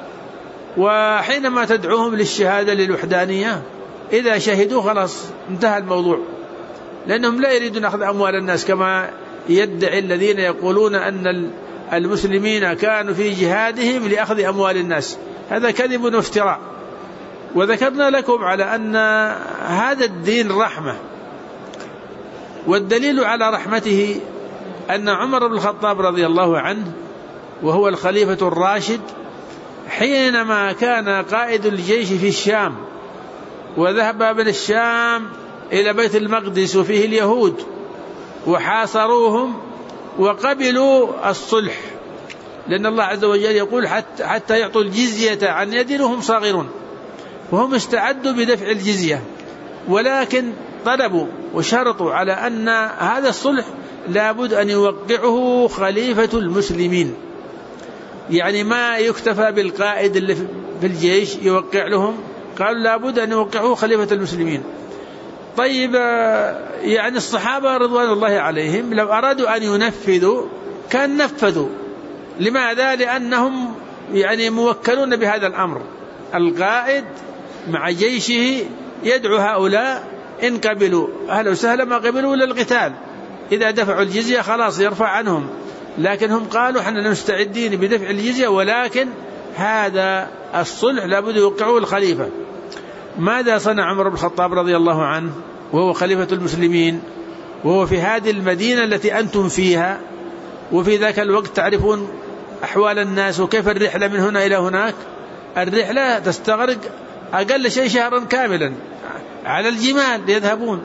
وحينما تدعوهم للشهادة للوحدانية إذا شهدوا خلاص انتهى الموضوع، لأنهم لا يريدون أخذ أموال الناس كما يدعي الذين يقولون أن المسلمين كانوا في جهادهم لأخذ أموال الناس. هذا كذب وافتراء. وذكرنا لكم على أن هذا الدين رحمة، والدليل على رحمته أن عمر بن الخطاب رضي الله عنه وهو الخليفة الراشد حينما كان قائد الجيش في الشام وذهب من الشام إلى بيت المقدس وفيه اليهود وحاصروهم وقبلوا الصلح، لأن الله عز وجل يقول حتى يعطوا الجزية عن يد وهم صاغرون، وهم استعدوا بدفع الجزية، ولكن طلبوا وشرطوا على أن هذا الصلح لابد أن يوقعه خليفة المسلمين، يعني ما يكتفى بالقائد اللي في الجيش يوقع لهم، قالوا لابد أن يوقعه خليفة المسلمين. طيب يعني الصحابة رضوان الله عليهم لو أرادوا أن ينفذوا كان نفذوا. لماذا؟ لأنهم يعني موكلون بهذا الأمر، القائد مع جيشه يدعو هؤلاء، إن قبلوا أهلا وسهلا، ما قبلوا للقتال، إذا دفعوا الجزية خلاص يرفع عنهم، لكن هم قالوا حنا مستعدين بدفع الجزية، ولكن هذا الصلح لابد يوقعه الخليفة. ماذا صنع عمر بن الخطاب رضي الله عنه وهو خليفة المسلمين، وهو في هذه المدينة التي أنتم فيها، وفي ذاك الوقت تعرفون أحوال الناس وكيف الرحلة من هنا إلى هناك، الرحلة تستغرق أقل شيء شهرا كاملا على الجمال يذهبون.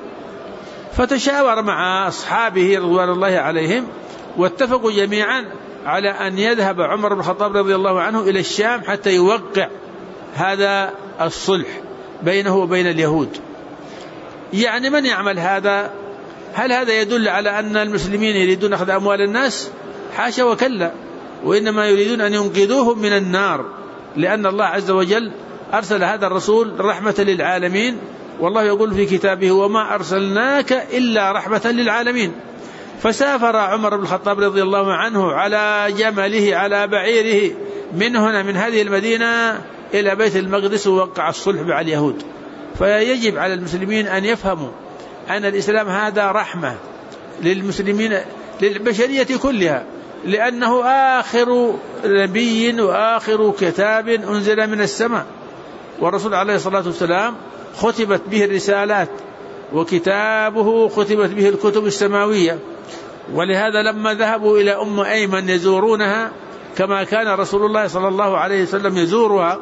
فتشاور مع أصحابه رضوان الله عليهم واتفقوا جميعا على أن يذهب عمر بن الخطاب رضي الله عنه إلى الشام حتى يوقع هذا الصلح بينه وبين اليهود. يعني من يعمل هذا؟ هل هذا يدل على أن المسلمين يريدون أخذ أموال الناس؟ حاشا وكلا، وإنما يريدون أن ينقذوهم من النار، لأن الله عز وجل أرسل هذا الرسول رحمة للعالمين، والله يقول في كتابه وما أرسلناك إلا رحمة للعالمين. فسافر عمر بن الخطاب رضي الله عنه على جمله على بعيره من هنا من هذه المدينة إلى بيت المقدس ووقع الصلح مع اليهود. فيجب على المسلمين أن يفهموا أن الإسلام هذا رحمة للمسلمين للبشرية كلها، لأنه آخر نبي وآخر كتاب أنزل من السماء، والرسول عليه الصلاة والسلام ختمت به الرسالات، وكتابه ختمت به الكتب السماوية. ولهذا لما ذهبوا إلى أم أيمن يزورونها كما كان رسول الله صلى الله عليه وسلم يزورها،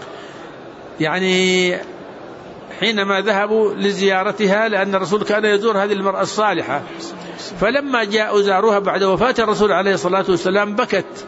يعني حينما ذهبوا لزيارتها، لأن الرسول كان يزور هذه المرأة الصالحة، فلما جاءوا زاروها بعد وفاة الرسول عليه الصلاة والسلام بكت،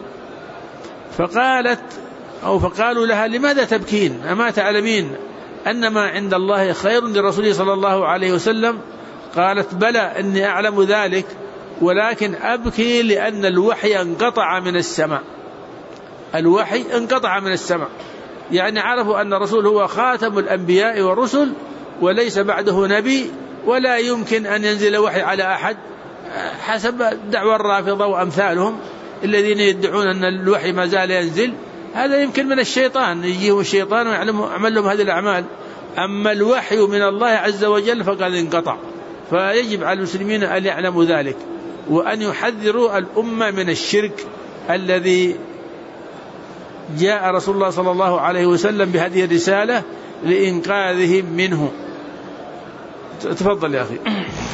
فقالوا لها لماذا تبكين؟ أما تعلمين أن ما عند الله خير لرسوله صلى الله عليه وسلم؟ قالت بلى إني أعلم ذلك، ولكن أبكي لأن الوحي انقطع من السماء. الوحي انقطع من السماء، يعني عرفوا أن الرسول هو خاتم الأنبياء والرسل وليس بعده نبي، ولا يمكن أن ينزل وحي على أحد حسب دعوى الرافضة وأمثالهم الذين يدعون أن الوحي ما زال ينزل. هذا يمكن من الشيطان، يجيه الشيطان ويعمل لهم هذه الأعمال، أما الوحي من الله عز وجل فقد انقطع. فيجب على المسلمين أن يعلموا ذلك، وأن يحذروا الأمة من الشرك الذي جاء رسول الله صلى الله عليه وسلم بهذه الرسالة لإنقاذهم منه. تفضل يا أخي.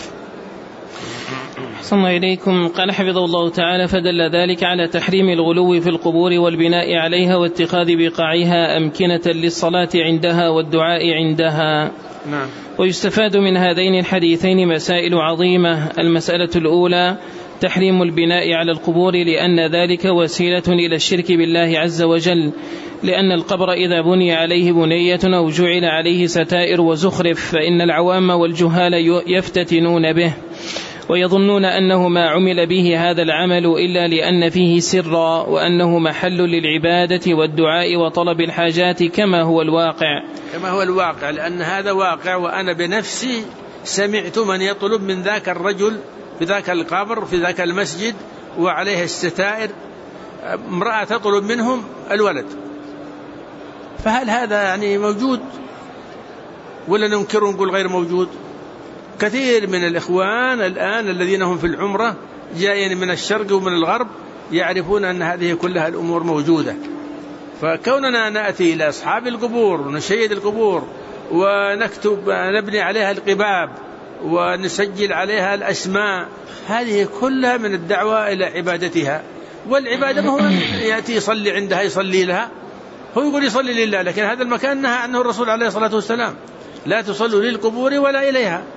صلى إليكم. قال حفظه الله تعالى فدل ذلك على تحريم الغلو في القبور والبناء عليها واتخاذ بقاعها أمكنة للصلاة عندها والدعاء عندها. نعم. ويستفاد من هذين الحديثين مسائل عظيمة. المسألة الأولى تحريم البناء على القبور، لأن ذلك وسيلة إلى الشرك بالله عز وجل، لأن القبر إذا بني عليه بنية أو جعل عليه ستائر وزخرف فإن العوام والجهال يفتتنون به ويظنون أنه ما عمل به هذا العمل إلا لأن فيه سرا، وأنه محل للعبادة والدعاء وطلب الحاجات كما هو الواقع، لأن هذا واقع. وأنا بنفسي سمعت من يطلب من ذاك الرجل في ذاك القبر في ذاك المسجد وعليه الستائر، امرأة تطلب منهم الولد. فهل هذا يعني موجود ولا ننكر ونقول غير موجود؟ كثير من الإخوان الآن الذين هم في العمرة جايين من الشرق ومن الغرب يعرفون أن هذه كلها الأمور موجودة. فكوننا نأتي إلى أصحاب القبور ونشيد القبور ونكتب نبني عليها القباب ونسجل عليها الأسماء، هذه كلها من الدعوة إلى عبادتها. والعبادة ما هو يأتي يصلي عندها يصلي لها، هو يقول يصلي لله، لكن هذا المكان نهى عنه الرسول عليه الصلاة والسلام، لا تصلوا للقبور ولا إليها.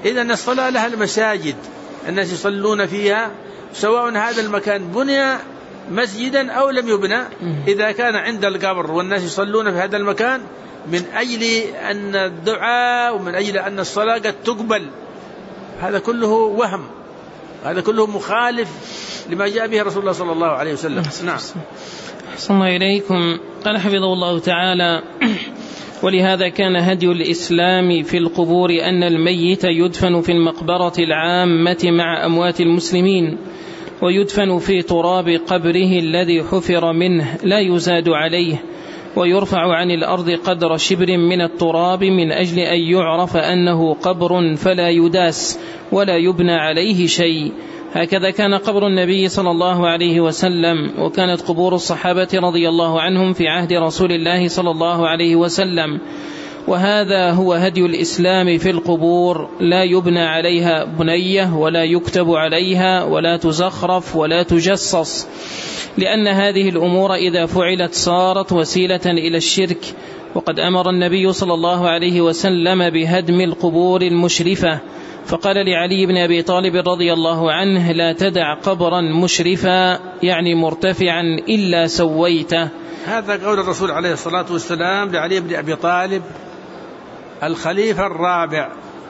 إذن الصلاة لها المساجد الناس يصلون فيها، سواء هذا المكان بني مسجدا أو لم يبنى، إذا كان عند القبر والناس يصلون في هذا المكان من أجل أن الدعاء ومن أجل أن الصلاة قد تقبل، هذا كله وهم، هذا كله مخالف لما جاء به رسول الله صلى الله عليه وسلم. نعم. أحسن الله إليكم. قال حفظه الله تعالى: ولهذا كان هدي الإسلام في القبور أن الميت يدفن في المقبرة العامة مع أموات المسلمين، ويدفن في تراب قبره الذي حفر منه لا يزاد عليه، ويرفع عن الأرض قدر شبر من التراب من أجل أن يعرف أنه قبر فلا يداس ولا يبنى عليه شيء. هكذا كان قبر النبي صلى الله عليه وسلم، وكانت قبور الصحابة رضي الله عنهم في عهد رسول الله صلى الله عليه وسلم. وهذا هو هدي الإسلام في القبور، لا يبنى عليها بنية ولا يكتب عليها ولا تزخرف ولا تجصص، لأن هذه الأمور إذا فعلت صارت وسيلة إلى الشرك. وقد أمر النبي صلى الله عليه وسلم بهدم القبور المشرفة، فقال لعلي بن أبي طالب رضي الله عنه: لا تدع قبرا مشرفا يعني مرتفعا إلا سويته. هذا قول الرسول عليه الصلاة والسلام لعلي بن أبي طالب الخليفة الرابع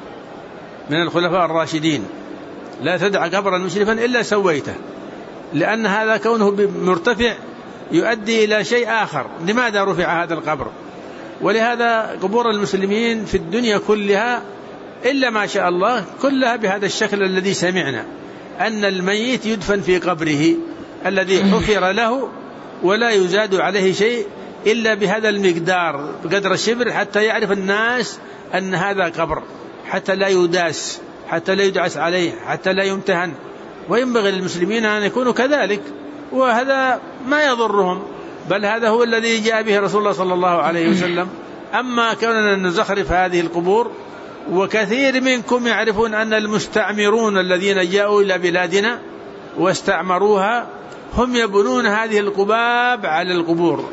من الخلفاء الراشدين: لا تدع قبرا مشرفا إلا سويته، لأن هذا كونه مرتفع يؤدي إلى شيء آخر. لماذا رفع هذا القبر؟ ولهذا قبور المسلمين في الدنيا كلها إلا ما شاء الله كلها بهذا الشكل الذي سمعنا، أن الميت يدفن في قبره الذي حفر له ولا يزاد عليه شيء إلا بهذا المقدار بقدر الشبر، حتى يعرف الناس أن هذا قبر، حتى لا يداس، حتى لا يدعس عليه، حتى لا يمتهن. وينبغي للمسلمين أن يكونوا كذلك، وهذا ما يضرهم، بل هذا هو الذي جاء به رسول الله صلى الله عليه وسلم. أما كوننا نزخرف هذه القبور، وكثير منكم يعرفون أن المستعمرون الذين جاءوا إلى بلادنا واستعمروها هم يبنون هذه القباب على القبور،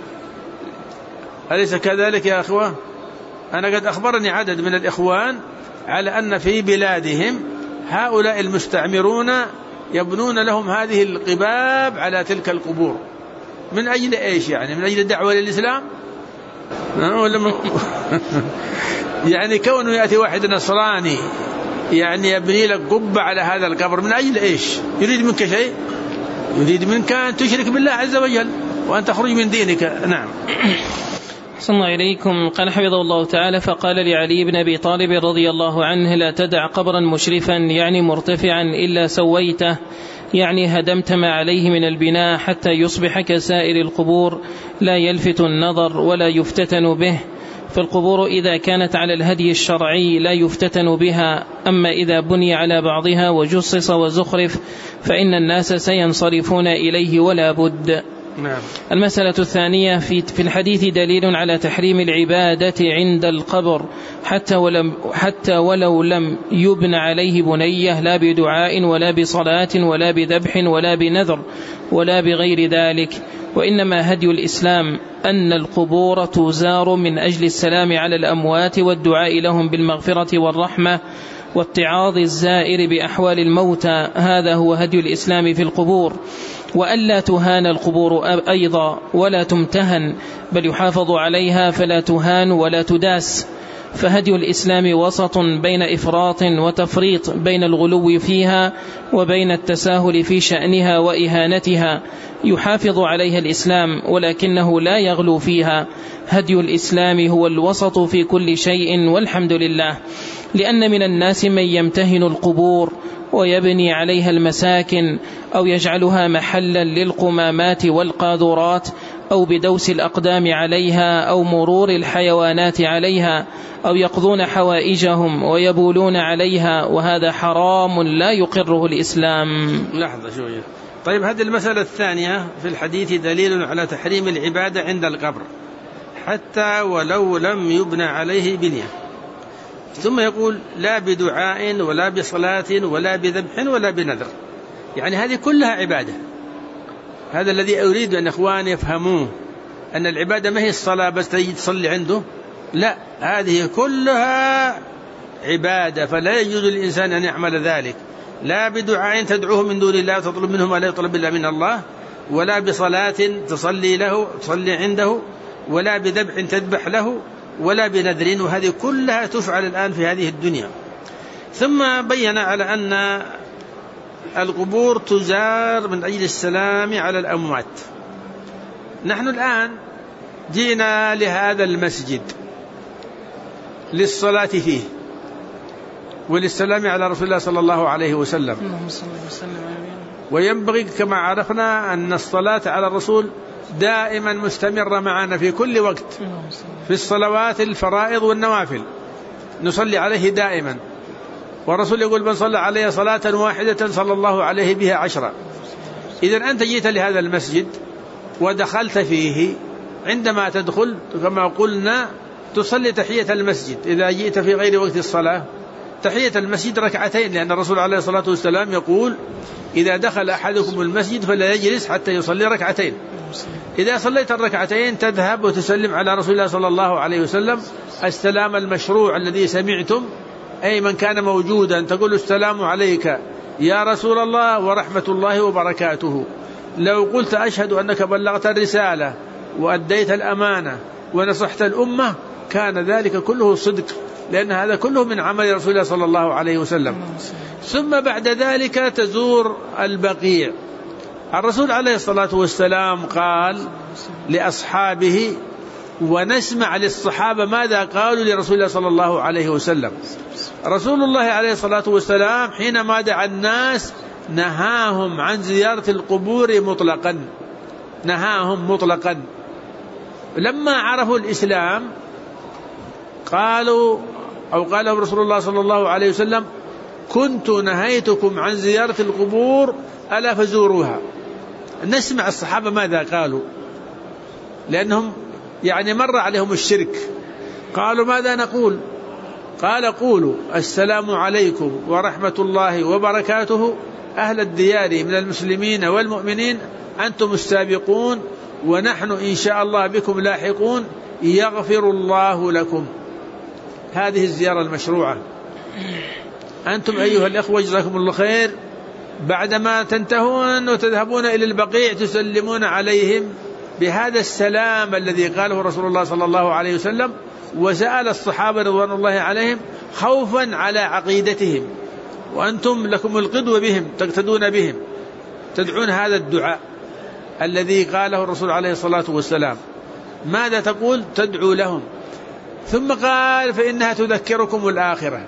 أليس كذلك يا أخوة؟ أنا قد أخبرني عدد من الإخوان على أن في بلادهم هؤلاء المستعمرون يبنون لهم هذه القباب على تلك القبور. من أجل إيش يعني؟ من أجل الدعوة للإسلام؟ يعني كونه يأتي واحد نصراني يعني يبني لك قبة على هذا القبر من أجل إيش؟ يريد منك شيء؟ يريد منك أن تشرك بالله عز وجل وأن تخرج من دينك. نعم. أحسن الله إليكم. قال حفظه الله تعالى: فقال لعلي بن أبي طالب رضي الله عنه: لا تدع قبرا مشرفا يعني مرتفعا إلا سويته، يعني هدمت ما عليه من البناء حتى يصبح كسائر القبور لا يلفت النظر ولا يفتتن به. فالقبور إذا كانت على الهدي الشرعي لا يفتتن بها، أما إذا بني على بعضها وجصص وزخرف فإن الناس سينصرفون إليه ولا بد. نعم. المسألة الثانية: في الحديث دليل على تحريم العبادة عند القبر حتى ولو لم يبن عليه بنية، لا بدعاء ولا بصلاة ولا بذبح ولا بنذر ولا بغير ذلك. وإنما هدي الإسلام أن القبور تزار من أجل السلام على الأموات والدعاء لهم بالمغفرة والرحمة واتعاظ الزائر بأحوال الموتى، هذا هو هدي الإسلام في القبور. وألا تهان القبور أيضا ولا تمتهن، بل يحافظ عليها فلا تهان ولا تداس. فهدي الإسلام وسط بين إفراط وتفريط، بين الغلو فيها وبين التساهل في شأنها وإهانتها. يحافظ عليها الإسلام ولكنه لا يغلو فيها. هدي الإسلام هو الوسط في كل شيء، والحمد لله. لأن من الناس من يمتهن القبور ويبني عليها المساكن، أو يجعلها محلا للقمامات والقاذورات، أو بدوس الأقدام عليها، أو مرور الحيوانات عليها، أو يقضون حوائجهم ويبولون عليها، وهذا حرام لا يقره الإسلام. لحظة شوية. طيب، هذه المسألة الثانية في الحديث دليل على تحريم العبادة عند القبر حتى ولو لم يبنى عليه بنية. ثم يقول: لا بدعاء ولا بصلاة ولا بذبح ولا بنذر. يعني هذه كلها عبادة. هذا الذي أريد أن إخواني يفهموه، أن العبادة ما هي الصلاة بس تجي تصلي عنده، لا، هذه كلها عبادة، فلا يجوز للإنسان أن يعمل ذلك، لا بدعاء تدعوه من دون الله تطلب منه ما لا يطلب إلا من الله، ولا بصلاة تصلي عنده، ولا بذبح تذبح له، ولا بنذر، وهذه كلها تفعل الآن في هذه الدنيا. ثم بين على أن القبور تزار من أجل السلام على الأموات. نحن الآن جينا لهذا المسجد للصلاة فيه وللسلام على رسول الله صلى الله عليه وسلم، وينبغي كما عرفنا أن الصلاة على الرسول دائما مستمرة معنا في كل وقت، في الصلوات الفرائض والنوافل نصلي عليه دائما، والرسول يقول من صلى عليه صلاة واحدة صلى الله عليه بها 10. إذن أنت جيت لهذا المسجد ودخلت فيه، عندما تدخل كما قلنا تصلي تحية المسجد. إذا جئت في غير وقت الصلاة تحية المسجد ركعتين، لأن الرسول عليه الصلاة والسلام يقول إذا دخل أحدكم المسجد فلا يجلس حتى يصلي ركعتين. إذا صليت الركعتين تذهب وتسلم على رسول الله صلى الله عليه وسلم السلام المشروع الذي سمعتم، أي من كان موجودا تقول السلام عليك يا رسول الله ورحمة الله وبركاته. لو قلت أشهد أنك بلغت الرسالة وأديت الأمانة ونصحت الأمة كان ذلك كله صدق، لأن هذا كله من عمل رسول الله صلى الله عليه وسلم. ثم بعد ذلك تزور البقيع. الرسول عليه الصلاة والسلام قال لأصحابه، ونسمع للصحابة ماذا قالوا لرسول الله صلى الله عليه وسلم. رسول الله عليه الصلاة والسلام حينما دعا الناس نهاهم عن زيارة القبور مطلقا، نهاهم مطلقا. لما عرفوا الإسلام قالوا أو قال رسول الله صلى الله عليه وسلم كنت نهيتكم عن زيارة القبور ألا فزوروها. نسمع الصحابة ماذا قالوا، لأنهم يعني مر عليهم الشرك. قالوا ماذا نقول؟ قال قولوا السلام عليكم ورحمة الله وبركاته أهل الديار من المسلمين والمؤمنين، أنتم السابقون ونحن إن شاء الله بكم لاحقون، يغفر الله لكم. هذه الزيارة المشروعة. أنتم أيها الأخوة جزاكم الله خير بعدما تنتهون وتذهبون إلى البقيع تسلمون عليهم بهذا السلام الذي قاله رسول الله صلى الله عليه وسلم. وسأل الصحابة رضوان الله عليهم خوفا على عقيدتهم، وأنتم لكم القدوة بهم تقتدون بهم، تدعون هذا الدعاء الذي قاله الرسول عليه الصلاة والسلام. ماذا تقول؟ تدعو لهم. ثم قال فإنها تذكركم الآخرة.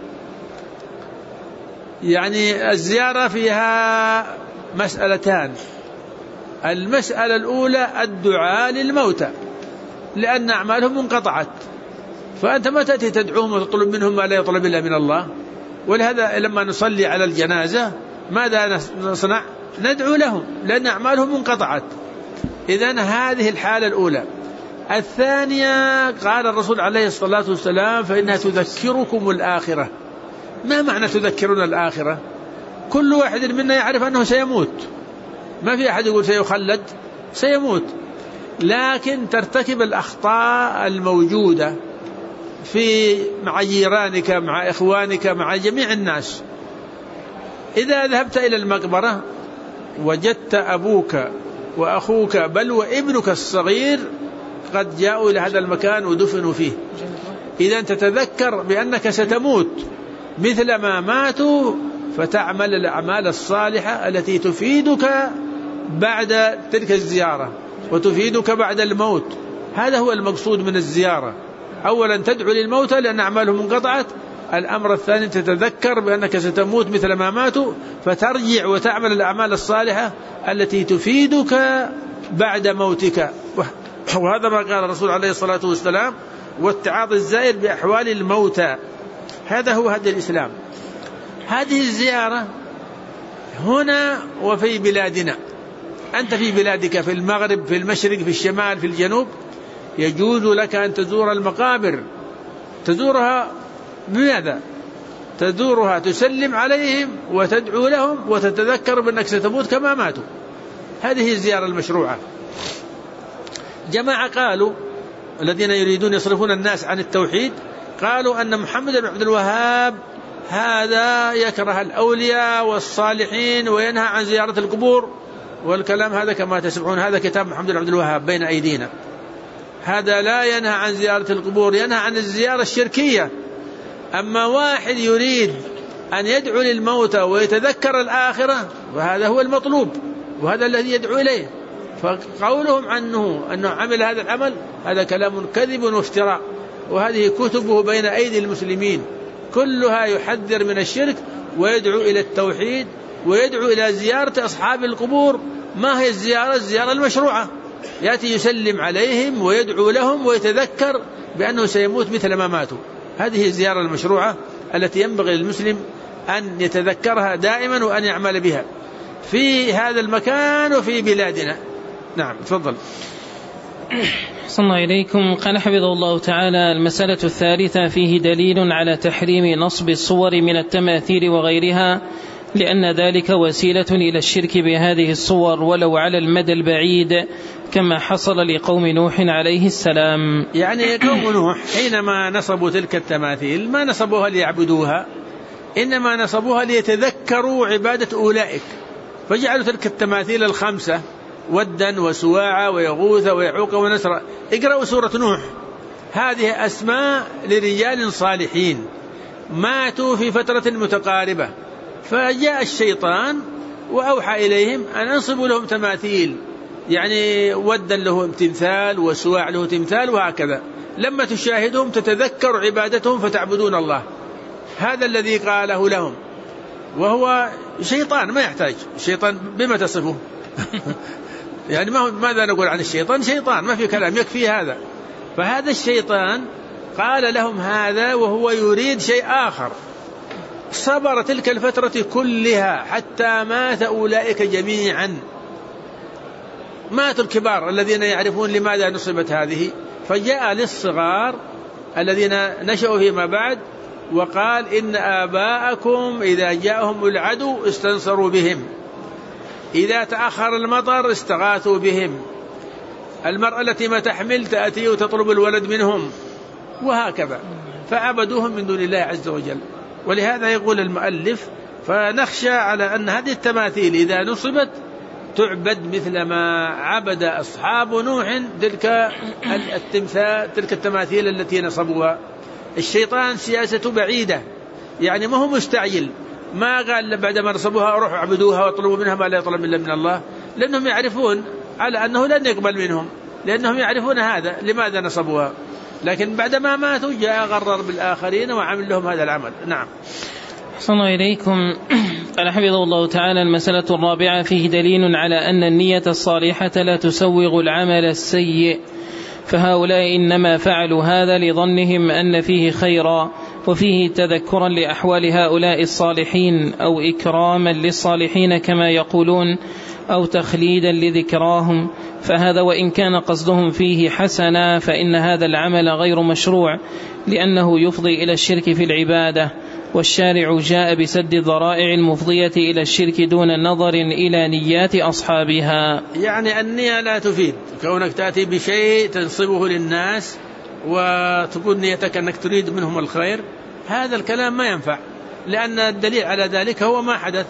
يعني الزيارة فيها مسألتان. المسألة الأولى الدعاء للموتى لأن أعمالهم انقطعت، فأنت ما تأتي تدعوهم وتطلب منهم ما لا يطلب إلا من الله. ولهذا لما نصلي على الجنازة ماذا نصنع؟ ندعو لهم لأن أعمالهم انقطعت. إذن هذه الحالة الأولى. الثانية قال الرسول عليه الصلاة والسلام فإنها تذكركم الآخرة. ما معنى تذكرون الآخرة؟ كل واحد منا يعرف أنه سيموت، ما في أحد يقول سيخلد، سيموت، لكن ترتكب الأخطاء الموجودة مع جيرانك مع إخوانك مع جميع الناس. إذا ذهبت إلى المقبرة وجدت أبوك وأخوك بل وابنك الصغير قد جاءوا إلى هذا المكان ودفنوا فيه، إذا تتذكر بأنك ستموت مثل ما ماتوا، فتعمل الأعمال الصالحة التي تفيدك بعد تلك الزيارة وتفيدك بعد الموت. هذا هو المقصود من الزيارة. أولا تدعو للموتى لأن أعمالهم انقطعت. الأمر الثاني تتذكر بأنك ستموت مثل ما ماتوا، فترجع وتعمل الأعمال الصالحة التي تفيدك بعد موتك. وهذا ما قال الرسول عليه الصلاة والسلام والتعاطي الزائر بأحوال الموتى. هذا هو هدي الإسلام. هذه الزيارة هنا وفي بلادنا. أنت في بلادك في المغرب في المشرق في الشمال في الجنوب يجوز لك أن تزور المقابر. تزورها بماذا؟ تزورها تسلم عليهم وتدعو لهم وتتذكر بأنك ستموت كما ماتوا. هذه الزيارة المشروعة. جماعة قالوا الذين يريدون يصرفون الناس عن التوحيد قالوا أن محمد بن عبد الوهاب هذا يكره الأولياء والصالحين وينهى عن زيارة القبور، والكلام هذا كما تسمعون هذا كتاب محمد بن عبد الوهاب بين أيدينا. هذا لا ينهى عن زيارة القبور، ينهى عن الزيارة الشركية. أما واحد يريد أن يدعو للموتى ويتذكر الآخرة وهذا هو المطلوب وهذا الذي يدعو إليه. فقولهم أنه عمل هذا العمل هذا كلام كذب وافتراء، وهذه كتبه بين أيدي المسلمين كلها يحذر من الشرك ويدعو إلى التوحيد ويدعو إلى زيارة أصحاب القبور. ما هي الزيارة المشروعة، يأتي يسلم عليهم ويدعو لهم ويتذكر بأنه سيموت مثل ما ماتوا. هذه الزيارة المشروعة التي ينبغي للمسلم أن يتذكرها دائما وأن يعمل بها في هذا المكان وفي بلادنا. نعم تفضل. صلى الله إليكم. قال حفظه الله تعالى: المسألة الثالثة فيه دليل على تحريم نصب الصور من التماثيل وغيرها، لأن ذلك وسيلة إلى الشرك بهذه الصور ولو على المدى البعيد، كما حصل لقوم نوح عليه السلام. يعني قوم نوح حينما نصبوا تلك التماثيل ما نصبوها ليعبدوها، إنما نصبوها ليتذكروا عبادة أولئك، فجعلوا تلك التماثيل الخمسة ودا وسواعة ويغوث ويعوق ونسر. اقرأوا سورة نوح، هذه أسماء لرجال صالحين ماتوا في فترة متقاربة، فجاء الشيطان وأوحى إليهم أن أنصبوا لهم تماثيل، يعني ودا له تمثال وسواع له تمثال وهكذا، لما تشاهدهم تتذكر عبادتهم فتعبدون الله. هذا الذي قاله لهم، وهو شيطان ما يحتاج. الشيطان بما تصفه يعني ماذا نقول عن الشيطان؟ شيطان ما في كلام، يكفي هذا. فهذا الشيطان قال لهم هذا وهو يريد شيء آخر. صبر تلك الفترة كلها حتى مات أولئك جميعا، ماتوا الكبار الذين يعرفون لماذا نصبت هذه، فجاء للصغار الذين نشأوا فيما بعد وقال: إن آباءكم إذا جاءهم العدو استنصروا بهم، إذا تأخر المطر استغاثوا بهم، المرأة التي ما تحمل تأتي وتطلب الولد منهم، وهكذا، فعبدوهم من دون الله عز وجل. ولهذا يقول المؤلف: فنخشى على أن هذه التماثيل إذا نصبت تعبد مثل ما عبد أصحاب نوح تلك التماثيل التي نصبوها. الشيطان سياسته بعيدة، يعني ما هو مستعجل، ما قال بعدما نصبوها أروحوا اعبدوها واطلبوا منها ما لا يطلب إلا من الله، لأنهم يعرفون على أنه لن يقبل منهم، لأنهم يعرفون هذا لماذا نصبوها. لكن بعدما ماتوا جاء غرر بالآخرين وعمل لهم هذا العمل. نعم. صلى الله إليكم. قال حفظه الله تعالى: المسألة الرابعة فيه دليل على أن النية الصالحة لا تسوغ العمل السيء، فهؤلاء إنما فعلوا هذا لظنهم أن فيه خيرا، وفيه تذكرا لأحوال هؤلاء الصالحين أو إكراما للصالحين كما يقولون، أو تخليدا لذكراهم، فهذا وإن كان قصدهم فيه حسنا فإن هذا العمل غير مشروع، لأنه يفضي إلى الشرك في العبادة، والشارع جاء بسد الذرائع المفضية إلى الشرك دون نظر إلى نيات أصحابها. يعني النية لا تفيد، كونك تأتي بشيء تنصبه للناس وتقول نيتك أنك تريد منهم الخير، هذا الكلام ما ينفع، لأن الدليل على ذلك هو ما حدث.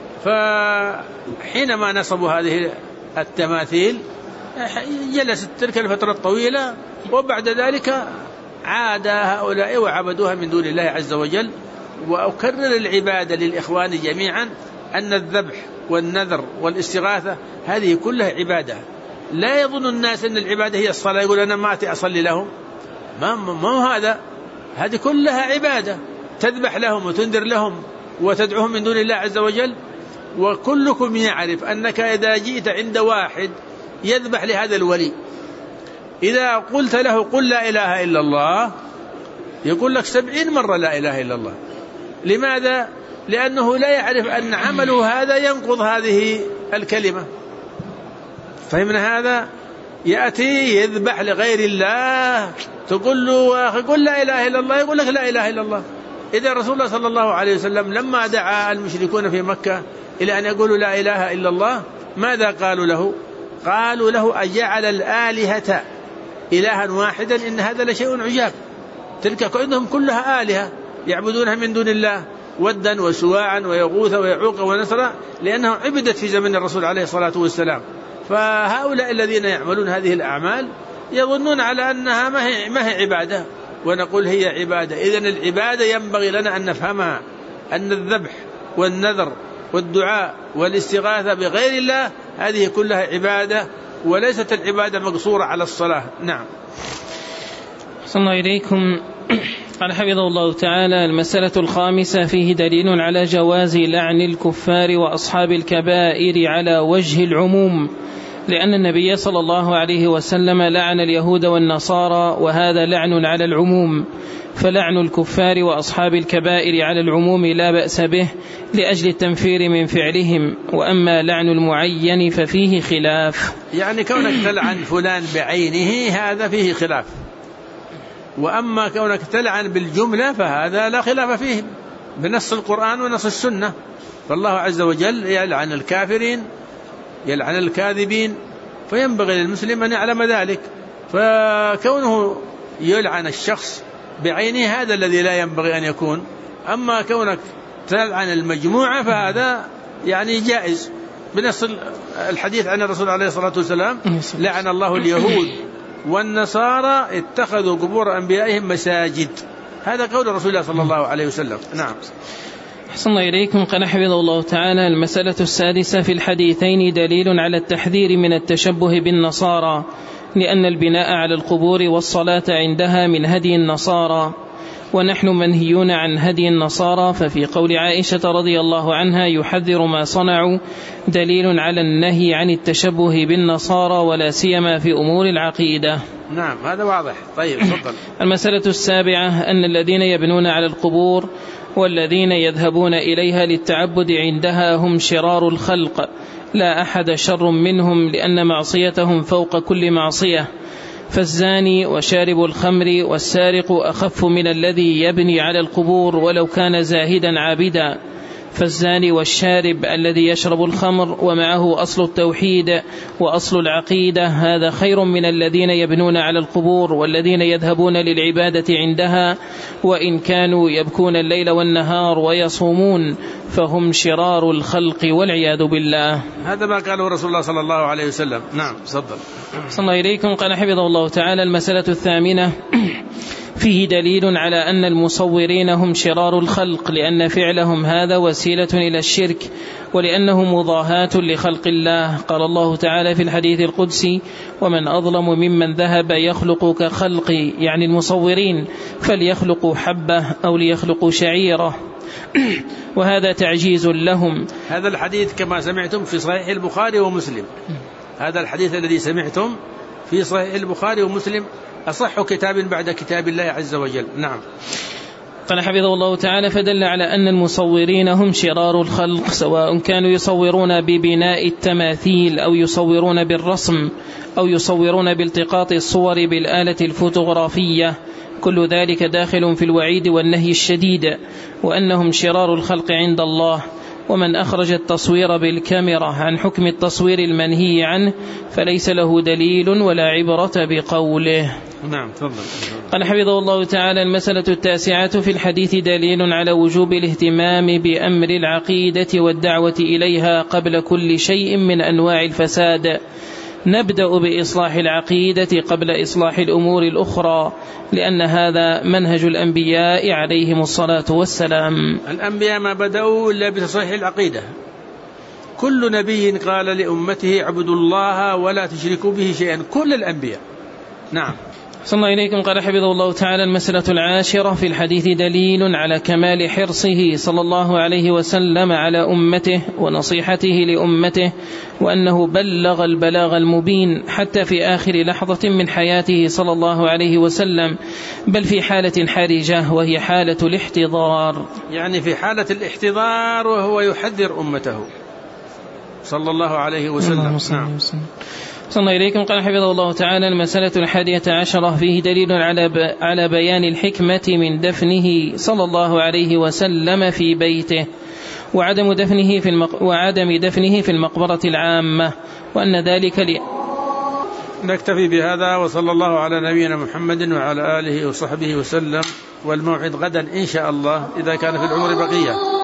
فحينما نصبوا هذه التماثيل جلست تلك الفترة الطويلة، وبعد ذلك عاد هؤلاء وعبدوها من دون الله عز وجل. وأكرر العبادة للإخوان جميعا أن الذبح والنذر والاستغاثة هذه كلها عبادة. لا يظن الناس أن العبادة هي الصلاة، يقول أنا ما أتي أصلي لهم، ما هذا، هذه كلها عبادة، تذبح لهم وتنذر لهم وتدعوهم من دون الله عز وجل. وكلكم يعرف أنك إذا جئت عند واحد يذبح لهذا الولي، إذا قلت له قل لا إله إلا الله يقول لك 70 مرة لا إله إلا الله. لماذا؟ لأنه لا يعرف أن عمله هذا ينقض هذه الكلمة. فهمنا هذا؟ يأتي يذبح لغير الله، تقول له قل لا إله إلا الله يقول لك لا إله إلا الله. إذا رسول الله صلى الله عليه وسلم لما دعا المشركون في مكة إلى أن يقولوا لا إله إلا الله ماذا قالوا له؟ قالوا له أجعل الآلهة إلها واحدا إن هذا لشيء عجاب. تلك عندهم كلها آلهة يعبدونها من دون الله، ودا وسواعا ويغوث ويعوق ونسرا، لأنها عبدت في زمن الرسول عليه الصلاة والسلام. فهؤلاء الذين يعملون هذه الأعمال يظنون على أنها ما هي عبادة، ونقول هي عبادة. إذن العبادة ينبغي لنا أن نفهمها، أن الذبح والنذر والدعاء والاستغاثة بغير الله هذه كلها عبادة، وليست العبادة مقصورة على الصلاة. نعم. صلى الله إليكم. قال حفظه الله تعالى: المسألة الخامسة فيه دليل على جواز لعن الكفار وأصحاب الكبائر على وجه العموم، لأن النبي صلى الله عليه وسلم لعن اليهود والنصارى، وهذا لعن على العموم، فلعن الكفار وأصحاب الكبائر على العموم لا بأس به لأجل التنفير من فعلهم، وأما لعن المعين ففيه خلاف. يعني كونك تلعن فلان بعينه هذا فيه خلاف، وأما كونك تلعن بالجملة فهذا لا خلاف فيه بنص القرآن ونص السنة. فالله عز وجل يلعن الكافرين يلعن الكاذبين، فينبغي للمسلم أن يعلم ذلك. فكونه يلعن الشخص بعينه هذا الذي لا ينبغي أن يكون. أما كونك تلعن المجموعة فهذا يعني جائز بنص الحديث عن الرسول عليه الصلاة والسلام: لعن الله اليهود والنصارى اتخذوا قبور أنبيائهم مساجد. هذا قول رسول الله صلى الله عليه وسلم. نعم. أحسن الله إليكم. قال حفظه الله تعالى: المسألة السادسة في الحديثين دليل على التحذير من التشبه بالنصارى، لأن البناء على القبور والصلاة عندها من هدي النصارى، ونحن منهيون عن هدي النصارى. ففي قول عائشة رضي الله عنها: يحذر ما صنعوا، دليل على النهي عن التشبه بالنصارى، ولا سيما في أمور العقيدة. نعم، هذا واضح. طيب، تفضل. المسألة السابعة أن الذين يبنون على القبور والذين يذهبون إليها للتعبد عندها هم شرار الخلق، لا أحد شر منهم، لأن معصيتهم فوق كل معصية. فالزاني وشارب الخمر والسارق أخف من الذي يبني على القبور ولو كان زاهدا عابدا. فالزاني والشارب الذي يشرب الخمر ومعه أصل التوحيد وأصل العقيدة هذا خير من الذين يبنون على القبور والذين يذهبون للعبادة عندها، وإن كانوا يبكون الليل والنهار ويصومون فهم شرار الخلق والعياذ بالله. هذا ما قاله رسول الله صلى الله عليه وسلم. نعم، تفضل. صلى الله إليكم. قال حفظه الله تعالى: المسألة الثامنة فيه دليل على أن المصورين هم شرار الخلق، لأن فعلهم هذا وسيلة إلى الشرك، ولأنه مضاهاة لخلق الله. قال الله تعالى في الحديث القدسي: ومن أظلم ممن ذهب يخلق كخلقي، يعني المصورين، فليخلقوا حبة أو ليخلقوا شعيرة. وهذا تعجيز لهم. هذا الحديث كما سمعتم في صحيح البخاري ومسلم. هذا الحديث الذي سمعتم في صحيح البخاري ومسلم أصح كتاب بعد كتاب الله عز وجل. نعم. قال حفظه الله تعالى: فدل على أن المصورين هم شرار الخلق، سواء كانوا يصورون ببناء التماثيل أو يصورون بالرسم أو يصورون بالتقاط الصور بالآلة الفوتوغرافية، كل ذلك داخل في الوعيد والنهي الشديد، وأنهم شرار الخلق عند الله. ومن أخرج التصوير بالكاميرا عن حكم التصوير المنهي عنه فليس له دليل ولا عبرة بقوله. نعم، تفضل. قال حفظه الله تعالى: المسألة التاسعة في الحديث دليل على وجوب الاهتمام بأمر العقيدة والدعوة إليها قبل كل شيء من أنواع الفساد. نبدأ بإصلاح العقيدة قبل إصلاح الأمور الأخرى، لأن هذا منهج الأنبياء عليهم الصلاة والسلام. الأنبياء ما بدأوا إلا بتصحيح العقيدة. كل نبي قال لأمته اعبدوا الله ولا تشركوا به شيئا، كل الأنبياء. نعم. صلى الله إليكم. قال حفظه الله تعالى: المسألة العاشرة في الحديث دليل على كمال حرصه صلى الله عليه وسلم على أمته ونصيحته لأمته، وأنه بلغ البلاغ المبين حتى في آخر لحظة من حياته صلى الله عليه وسلم، بل في حالة حرجة وهي حالة الاحتضار. يعني في حالة الاحتضار وهو يحذر أمته صلى الله عليه وسلم. نعم. صلى الله إليكم. قال حفظه الله تعالى: المسألة 11 فيه دليل على بيان الحكمة من دفنه صلى الله عليه وسلم في بيته، وعدم دفنه في المقبرة العامة، وأن ذلك نكتفي بهذا، وصلى الله على نبينا محمد وعلى آله وصحبه وسلم، والموعد غدا إن شاء الله إذا كان في العمر بقية.